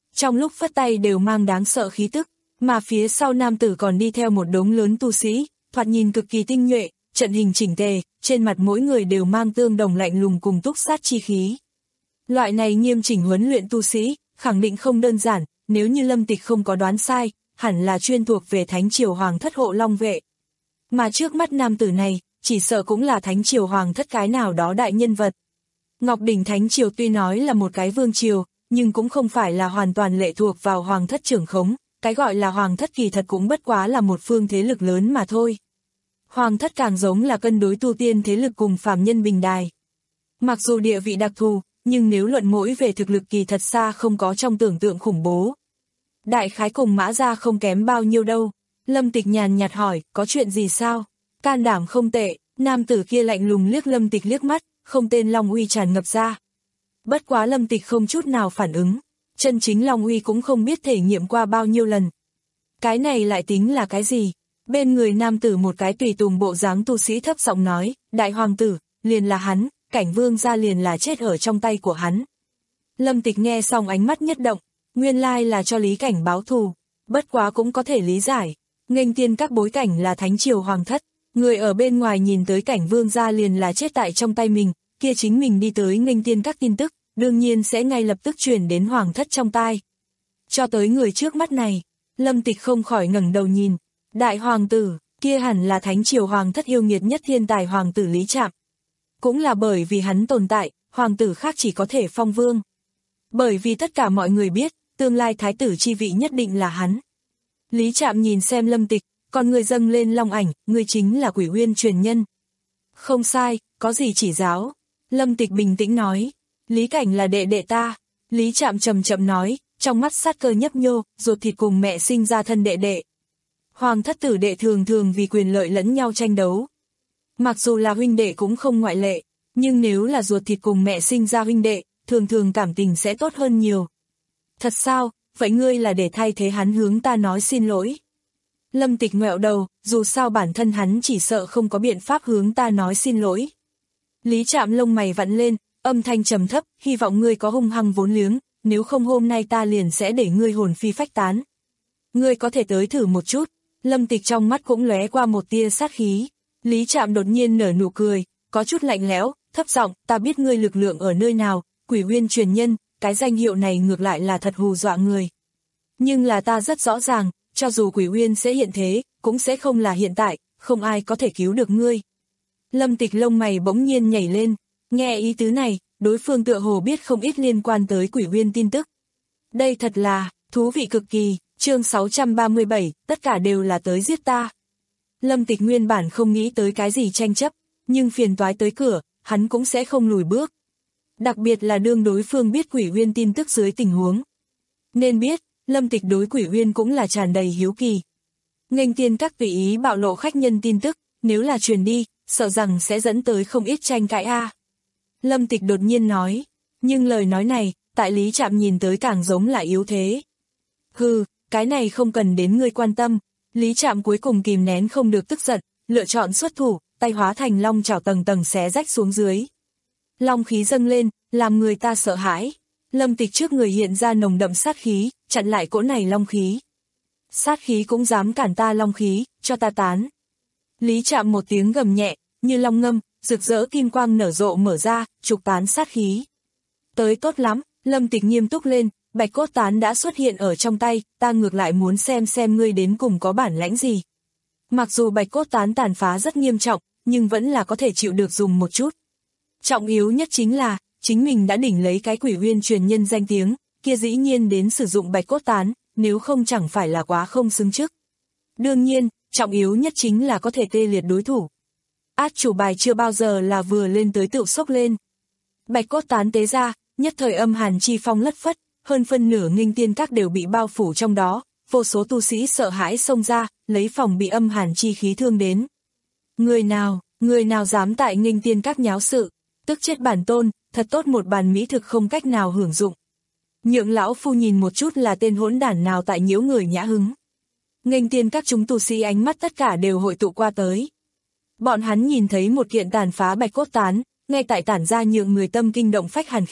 trong lúc phất tay đều mang đáng sợ khí tức, mà phía sau nam tử còn đi theo một đống lớn tu sĩ, thoạt nhìn cực kỳ tinh nhuệ, trận hình chỉnh tề, trên mặt mỗi người đều mang tương đồng lạnh lùng cùng túc sát chi khí. Loại này nghiêm chỉnh huấn luyện tu sĩ, khẳng định không đơn giản, nếu như Lâm Tịch không có đoán sai, hẳn là chuyên thuộc về Thánh Triều Hoàng thất hộ long vệ. Mà trước mắt nam tử này, chỉ sợ cũng là Thánh Triều Hoàng thất cái nào đó đại nhân vật. Ngọc Đỉnh Thánh Triều tuy nói là một cái vương triều, nhưng cũng không phải là hoàn toàn lệ thuộc vào Hoàng thất trưởng khống, cái gọi là Hoàng thất kỳ thật cũng bất quá là một phương thế lực lớn mà thôi. Hoàng thất càng giống là cân đối tu tiên thế lực cùng phàm nhân bình đài. Mặc dù địa vị đặc thù, nhưng nếu luận mỗi về thực lực kỳ thật xa không có trong tưởng tượng khủng bố. Đại khái cùng Mã Gia không kém bao nhiêu đâu. Lâm Tịch nhàn nhạt hỏi, có chuyện gì sao? Can đảm không tệ, nam tử kia lạnh lùng liếc Lâm Tịch liếc mắt, không tên long uy tràn ngập ra. Bất quá Lâm Tịch không chút nào phản ứng, chân chính long uy cũng không biết thể nghiệm qua bao nhiêu lần. Cái này lại tính là cái gì? Bên người nam tử một cái tùy tùng bộ dáng tu sĩ thấp giọng nói, đại hoàng tử, liền là hắn, Cảnh Vương gia liền là chết ở trong tay của hắn. Lâm Tịch nghe xong ánh mắt nhất động, nguyên lai là cho Lý Cảnh báo thù, bất quá cũng có thể lý giải. Nghênh tiên các bối cảnh là Thánh Triều Hoàng thất, người ở bên ngoài nhìn tới Cảnh Vương gia liền là chết tại trong tay mình, kia chính mình đi tới nghênh tiên các tin tức, đương nhiên sẽ ngay lập tức truyền đến Hoàng thất trong tai. Cho tới người trước mắt này, Lâm Tịch không khỏi ngẩng đầu nhìn, đại hoàng tử, kia hẳn là Thánh Triều Hoàng thất yêu nghiệt nhất thiên tài hoàng tử Lý Trạm. Cũng là bởi vì hắn tồn tại, hoàng tử khác chỉ có thể phong vương. Bởi vì tất cả mọi người biết, tương lai thái tử chi vị nhất định là hắn. Lý Trạm nhìn xem Lâm Tịch, còn người dâng lên long ảnh, người chính là Quỷ Uyên truyền nhân. Không sai, có gì chỉ giáo. Lâm Tịch bình tĩnh nói, Lý Cảnh là đệ đệ ta. Lý Trạm chậm chậm nói, trong mắt sát cơ nhấp nhô, ruột thịt cùng mẹ sinh ra thân đệ đệ. Hoàng thất tử đệ thường thường vì quyền lợi lẫn nhau tranh đấu. Mặc dù là huynh đệ cũng không ngoại lệ, nhưng nếu là ruột thịt cùng mẹ sinh ra huynh đệ, thường thường cảm tình sẽ tốt hơn nhiều. Thật sao, vậy ngươi là để thay thế hắn hướng ta nói xin lỗi. Lâm Tịch ngoẹo đầu, dù sao bản thân hắn chỉ sợ không có biện pháp hướng ta nói xin lỗi. Lý Trạm lông mày vặn lên, âm thanh trầm thấp, hy vọng ngươi có hung hăng vốn liếng, nếu không hôm nay ta liền sẽ để ngươi hồn phi phách tán. Ngươi có thể tới thử một chút. Lâm Tịch trong mắt cũng lóe qua một tia sát khí. Lý Trạm đột nhiên nở nụ cười, có chút lạnh lẽo, thấp giọng, ta biết ngươi lực lượng ở nơi nào, Quỷ Uyên truyền nhân, cái danh hiệu này ngược lại là thật hù dọa người. Nhưng là ta rất rõ ràng, cho dù Quỷ Uyên sẽ hiện thế, cũng sẽ không là hiện tại, không ai có thể cứu được ngươi. Lâm Tịch lông mày bỗng nhiên nhảy lên, nghe ý tứ này, đối phương tựa hồ biết không ít liên quan tới Quỷ Uyên tin tức. Đây thật là, thú vị cực kỳ, chương sáu trăm ba mươi bảy, tất cả đều là tới giết ta. Lâm Tịch nguyên bản không nghĩ tới cái gì tranh chấp, nhưng phiền toái tới cửa, hắn cũng sẽ không lùi bước. Đặc biệt là đương đối phương biết Quỷ Uyên tin tức dưới tình huống. Nên biết, Lâm Tịch đối Quỷ Uyên cũng là tràn đầy hiếu kỳ. Nghênh tiên các tùy ý bạo lộ khách nhân tin tức, nếu là truyền đi, sợ rằng sẽ dẫn tới không ít tranh cãi a. Lâm Tịch đột nhiên nói, nhưng lời nói này, tại Lý Trạm nhìn tới càng giống là yếu thế. Hừ, cái này không cần đến ngươi quan tâm. Lý Trạm cuối cùng kìm nén không được tức giận, lựa chọn xuất thủ, tay hóa thành long chảo tầng tầng xé rách xuống dưới. Long khí dâng lên, làm người ta sợ hãi. Lâm Tịch trước người hiện ra nồng đậm sát khí, chặn lại cỗ này long khí. Sát khí cũng dám cản ta long khí, cho ta tán. Lý Trạm một tiếng gầm nhẹ, như long ngâm, rực rỡ kim quang nở rộ mở ra, trục tán sát khí. Tới tốt lắm, Lâm Tịch nghiêm túc lên, bạch cốt tán đã xuất hiện ở trong tay, ta ngược lại muốn xem xem ngươi đến cùng có bản lãnh gì. Mặc dù bạch cốt tán tàn phá rất nghiêm trọng, nhưng vẫn là có thể chịu được dùng một chút. Trọng yếu nhất chính là, chính mình đã đỉnh lấy cái Quỷ Uyên truyền nhân danh tiếng, kia dĩ nhiên đến sử dụng bạch cốt tán, nếu không chẳng phải là quá không xứng trước. Đương nhiên, trọng yếu nhất chính là có thể tê liệt đối thủ. Át chủ bài chưa bao giờ là vừa lên tới tựu sốc lên. Bạch cốt tán tế ra, nhất thời âm hàn chi phong lất phất, hơn phân nửa nghênh tiên các đều bị bao phủ trong đó, vô số tu sĩ sợ hãi xông ra, lấy phòng bị âm hàn chi khí thương đến. Người nào, người nào dám tại nghênh tiên các nháo sự, tức chết bản tôn, thật tốt một bàn mỹ thực không cách nào hưởng dụng. Nhượng lão phu nhìn một chút là tên hỗn đản nào tại nhiễu người nhã hứng. Nghênh tiên các chúng tu sĩ ánh mắt tất cả đều hội tụ qua tới. Bọn hắn nhìn thấy một kiện tàn phá bạch cốt tán, ngay tại tản ra nhượng người tâm kinh động phách hàn khí,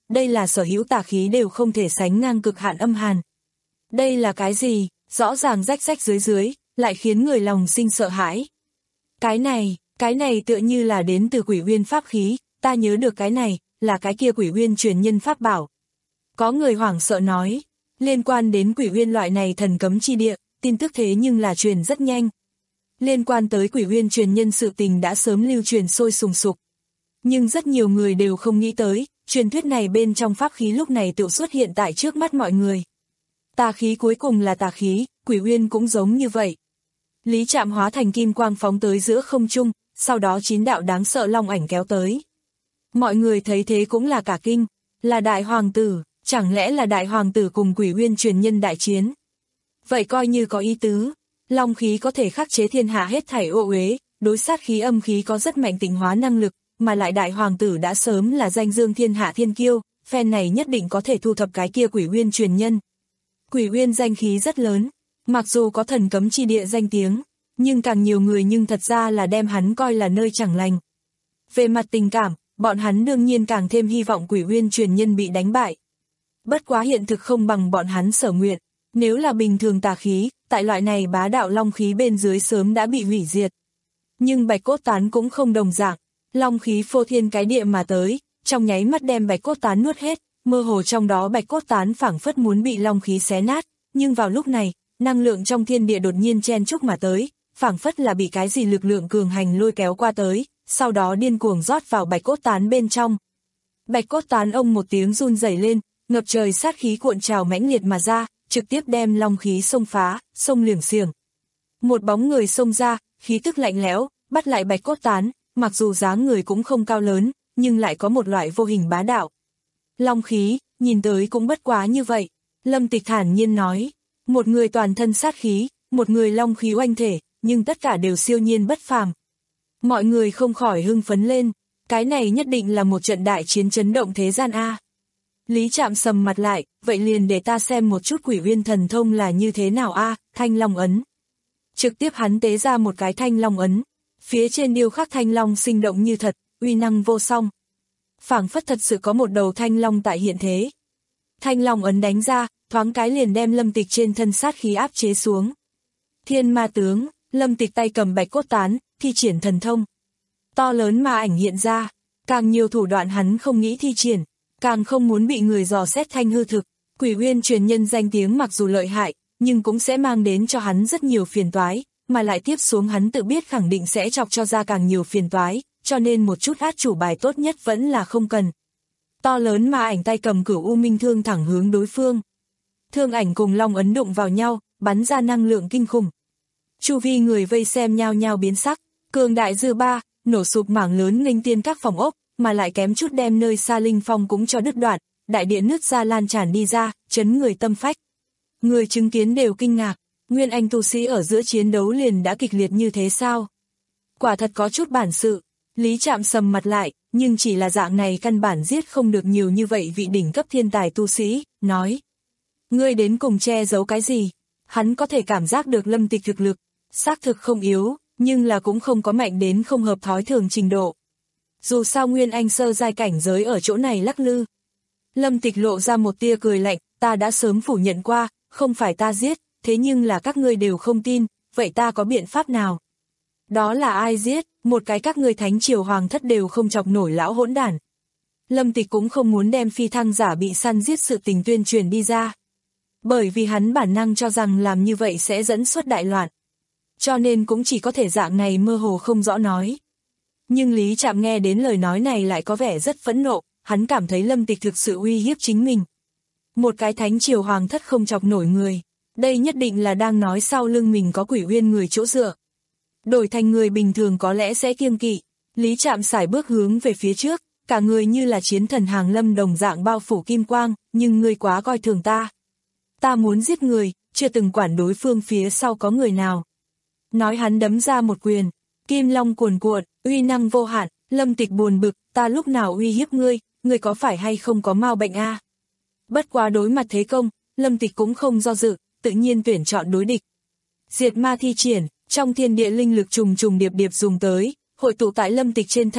đây là sở hữu tà khí đều không thể sánh ngang cực hạn âm hàn. Đây là cái gì, rõ ràng rách rách dưới dưới, lại khiến người lòng sinh sợ hãi. Cái này, cái này tựa như là đến từ Quỷ Uyên pháp khí, ta nhớ được cái này, là cái kia Quỷ Uyên truyền nhân pháp bảo. Có người hoảng sợ nói, liên quan đến Quỷ Uyên loại này thần cấm chi địa, tin tức thế nhưng là truyền rất nhanh. Liên quan tới Quỷ Uyên truyền nhân sự tình đã sớm lưu truyền sôi sùng sục. Nhưng rất nhiều người đều không nghĩ tới, truyền thuyết này bên trong pháp khí lúc này tự xuất hiện tại trước mắt mọi người. Tà khí cuối cùng là tà khí, Quỷ Uyên cũng giống như vậy. Lý Trạm hóa thành kim quang phóng tới giữa không trung, sau đó chín đạo đáng sợ long ảnh kéo tới. Mọi người thấy thế cũng là cả kinh, là đại hoàng tử, chẳng lẽ là đại hoàng tử cùng Quỷ Uyên truyền nhân đại chiến. Vậy coi như có ý tứ, long khí có thể khắc chế thiên hạ hết thảy ô uế, đối sát khí âm khí có rất mạnh tịnh hóa năng lực, mà lại đại hoàng tử đã sớm là danh dương thiên hạ thiên kiêu, phen này nhất định có thể thu thập cái kia Quỷ Uyên truyền nhân. Quỷ Uyên danh khí rất lớn, mặc dù có thần cấm chi địa danh tiếng, nhưng càng nhiều người nhưng thật ra là đem hắn coi là nơi chẳng lành. Về mặt tình cảm, bọn hắn đương nhiên càng thêm hy vọng Quỷ Uyên truyền nhân bị đánh bại. Bất quá hiện thực không bằng bọn hắn sở nguyện, nếu là bình thường tà khí, tại loại này bá đạo long khí bên dưới sớm đã bị hủy diệt. Nhưng Bạch Cốt Tán cũng không đồng dạng, long khí phô thiên cái địa mà tới, trong nháy mắt đem Bạch Cốt Tán nuốt hết, mơ hồ trong đó Bạch Cốt Tán phảng phất muốn bị long khí xé nát, nhưng vào lúc này, năng lượng trong thiên địa đột nhiên chen chúc mà tới, phảng phất là bị cái gì lực lượng cường hành lôi kéo qua tới, sau đó điên cuồng rót vào Bạch Cốt Tán bên trong. Bạch Cốt Tán ông một tiếng run rẩy lên, ngập trời sát khí cuộn trào mãnh liệt mà ra, trực tiếp đem long khí xông phá, xông liềng xiềng. Một bóng người xông ra, khí tức lạnh lẽo, bắt lại Bạch Cốt Tán, mặc dù dáng người cũng không cao lớn, nhưng lại có một loại vô hình bá đạo. Long khí, nhìn tới cũng bất quá như vậy, Lâm Tịch thản nhiên nói, một người toàn thân sát khí, một người long khí oanh thể, nhưng tất cả đều siêu nhiên bất phàm. Mọi người không khỏi hưng phấn lên, cái này nhất định là một trận đại chiến chấn động thế gian a. Lý Trạm sầm mặt lại, vậy liền để ta xem một chút Quỷ Uyên thần thông là như thế nào a, thanh long ấn. Trực tiếp hắn tế ra một cái thanh long ấn, phía trên điêu khắc thanh long sinh động như thật, uy năng vô song. Phảng phất thật sự có một đầu thanh long tại hiện thế. Thanh long ấn đánh ra, thoáng cái liền đem Lâm Tịch trên thân sát khí áp chế xuống. Thiên ma tướng, Lâm Tịch tay cầm Bạch Cốt Tán, thi triển thần thông. To lớn ma ảnh hiện ra, càng nhiều thủ đoạn hắn không nghĩ thi triển, càng không muốn bị người dò xét thanh hư thực. Quỷ Uyên truyền nhân danh tiếng mặc dù lợi hại, nhưng cũng sẽ mang đến cho hắn rất nhiều phiền toái, mà lại tiếp xuống hắn tự biết khẳng định sẽ chọc cho ra càng nhiều phiền toái, cho nên một chút át chủ bài tốt nhất vẫn là không cần. To lớn ma ảnh tay cầm Cửu U Minh thương thẳng hướng đối phương. Thương ảnh cùng long ấn đụng vào nhau, bắn ra năng lượng kinh khủng. Chu vi người vây xem nhao nhao biến sắc, cường đại dư ba, nổ sụp mảng lớn nghênh tiên các phòng ốc, mà lại kém chút đem nơi xa linh phong cũng cho đứt đoạn, đại địa nứt ra lan tràn đi ra, chấn người tâm phách. Người chứng kiến đều kinh ngạc, Nguyên Anh tu sĩ ở giữa chiến đấu liền đã kịch liệt như thế sao? Quả thật có chút bản sự. Lý Trạm sầm mặt lại, nhưng chỉ là dạng này căn bản giết không được nhiều như vậy vị đỉnh cấp thiên tài tu sĩ, nói. Ngươi đến cùng che giấu cái gì? Hắn có thể cảm giác được Lâm Tịch thực lực, xác thực không yếu, nhưng là cũng không có mạnh đến không hợp thói thường trình độ. Dù sao Nguyên Anh sơ giai cảnh giới ở chỗ này lắc lư. Lâm Tịch lộ ra một tia cười lạnh, ta đã sớm phủ nhận qua, không phải ta giết, thế nhưng là các ngươi đều không tin, vậy ta có biện pháp nào? Đó là ai giết, một cái các ngươi thánh triều hoàng thất đều không chọc nổi lão hỗn đản. Lâm Tịch cũng không muốn đem phi thăng giả bị săn giết sự tình tuyên truyền đi ra. Bởi vì hắn bản năng cho rằng làm như vậy sẽ dẫn xuất đại loạn. Cho nên cũng chỉ có thể dạng này mơ hồ không rõ nói. Nhưng Lý Trạm nghe đến lời nói này lại có vẻ rất phẫn nộ, hắn cảm thấy Lâm Tịch thực sự uy hiếp chính mình. Một cái thánh triều hoàng thất không chọc nổi người, đây nhất định là đang nói sau lưng mình có Quỷ Uyên người chỗ dựa. Đổi thành người bình thường có lẽ sẽ kiêng kỵ, Lý Trạm sải bước hướng về phía trước, cả người như là chiến thần hàng lâm đồng dạng bao phủ kim quang, nhưng ngươi quá coi thường ta. Ta muốn giết người, chưa từng quản đối phương phía sau có người nào. Nói hắn đấm ra một quyền, kim long cuồn cuộn, uy năng vô hạn, Lâm Tịch buồn bực, ta lúc nào uy hiếp ngươi, ngươi có phải hay không có mau bệnh a? Bất quá đối mặt thế công, Lâm Tịch cũng không do dự, tự nhiên tuyển chọn đối địch. Diệt ma thi triển, trong thiên địa linh lực trùng trùng điệp điệp dùng tới, hội tụ tại Lâm Tịch trên thân,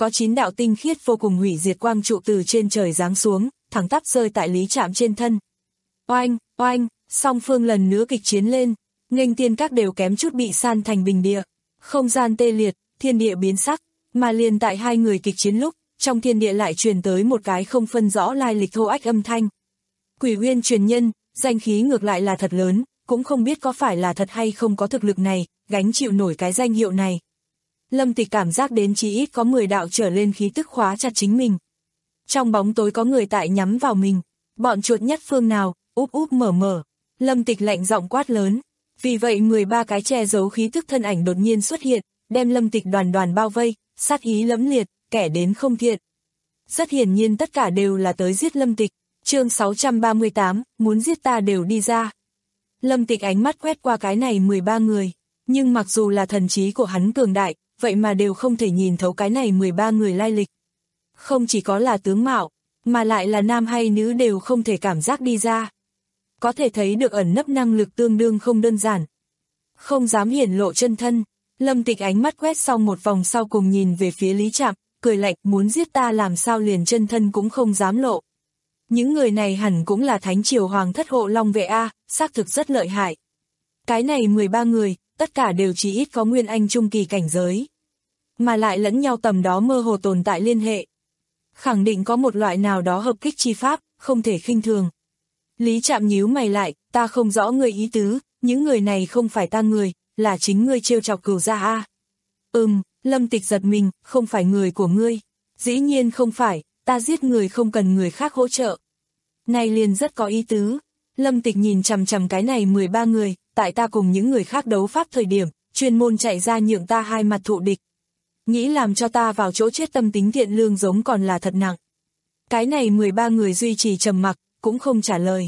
có chín đạo tinh khiết vô cùng hủy diệt quang trụ từ trên trời giáng xuống, thẳng tắp rơi tại Lý Trạm trên thân. Oanh, oanh, song phương lần nữa kịch chiến lên, nghênh tiên các đều kém chút bị san thành bình địa, không gian tê liệt, thiên địa biến sắc, mà liền tại hai người kịch chiến lúc, trong thiên địa lại truyền tới một cái không phân rõ lai lịch thô ách âm thanh. Quỷ Uyên truyền nhân, danh khí ngược lại là thật lớn, cũng không biết có phải là thật hay không có thực lực này, gánh chịu nổi cái danh hiệu này. Lâm Tịch cảm giác đến chí ít có mười đạo trở lên khí tức khóa chặt chính mình. Trong bóng tối có người tại nhắm vào mình, bọn chuột nhất phương nào, úp úp mở mở. Lâm Tịch lạnh giọng quát lớn, vì vậy mười ba cái che giấu khí tức thân ảnh đột nhiên xuất hiện, đem Lâm Tịch đoàn đoàn bao vây, sát ý lẫm liệt, kẻ đến không thiện. Rất hiển nhiên tất cả đều là tới giết Lâm Tịch. Chương sáu trăm ba mươi tám, muốn giết ta đều đi ra. Lâm Tịch ánh mắt quét qua cái này mười ba người, nhưng mặc dù là thần trí của hắn cường đại, vậy mà đều không thể nhìn thấu cái này mười ba người lai lịch. Không chỉ có là tướng mạo, mà lại là nam hay nữ đều không thể cảm giác đi ra. Có thể thấy được ẩn nấp năng lực tương đương không đơn giản. Không dám hiển lộ chân thân, Lâm Tịch ánh mắt quét xong một vòng sau cùng nhìn về phía Lý Trạm, cười lạnh, muốn giết ta làm sao liền chân thân cũng không dám lộ. Những người này hẳn cũng là Thánh Triều Hoàng thất hộ long vệ A, xác thực rất lợi hại. Cái này mười ba người, tất cả đều chỉ ít có nguyên anh trung kỳ cảnh giới. Mà lại lẫn nhau tầm đó mơ hồ tồn tại liên hệ. Khẳng định có một loại nào đó hợp kích chi pháp, không thể khinh thường. Lý Trạm nhíu mày lại, ta không rõ người ý tứ, những người này không phải ta người, là chính ngươi trêu chọc Cửu gia A. Ừm, Lâm Tịch giật mình, không phải người của ngươi. Dĩ nhiên không phải, ta giết người không cần người khác hỗ trợ. Này liền rất có ý tứ. Lâm Tịch nhìn chằm chằm cái này mười ba người, tại ta cùng những người khác đấu pháp thời điểm, chuyên môn chạy ra nhượng ta hai mặt thụ địch. Nghĩ làm cho ta vào chỗ chết tâm tính thiện lương giống còn là thật nặng. Cái này mười ba người duy trì trầm mặc, cũng không trả lời.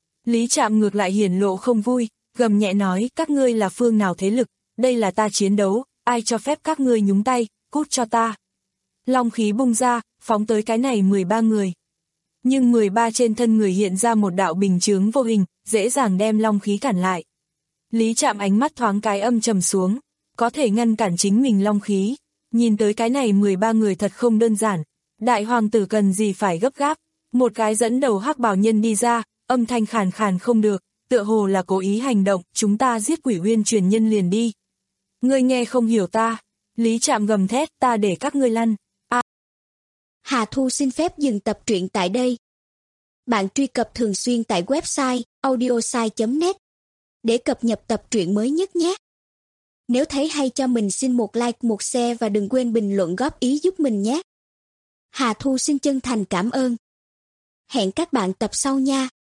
Lý Trạm ngược lại hiển lộ không vui, gầm nhẹ nói, các ngươi là phương nào thế lực, đây là ta chiến đấu, ai cho phép các ngươi nhúng tay, cút cho ta. Long khí bung ra, phóng tới cái này mười ba người. Nhưng mười ba trên thân người hiện ra một đạo bình chướng vô hình, dễ dàng đem long khí cản lại. Lý Trạm ánh mắt thoáng cái âm trầm xuống, có thể ngăn cản chính mình long khí. Nhìn tới cái này mười ba người thật không đơn giản. Đại hoàng tử cần gì phải gấp gáp. Một cái dẫn đầu hắc bào nhân đi ra, âm thanh khàn khàn không được, tựa hồ là cố ý hành động, chúng ta giết Quỷ Uyên truyền nhân liền đi. Ngươi nghe không hiểu ta. Lý Trạm gầm thét, ta để các ngươi lăn. À. Hà Thu xin phép dừng tập truyện tại đây. Bạn truy cập thường xuyên tại website audiosai chấm net để cập nhật tập truyện mới nhất nhé. Nếu thấy hay cho mình xin một like, một share và đừng quên bình luận góp ý giúp mình nhé. Hà Thu xin chân thành cảm ơn. Hẹn các bạn tập sau nha.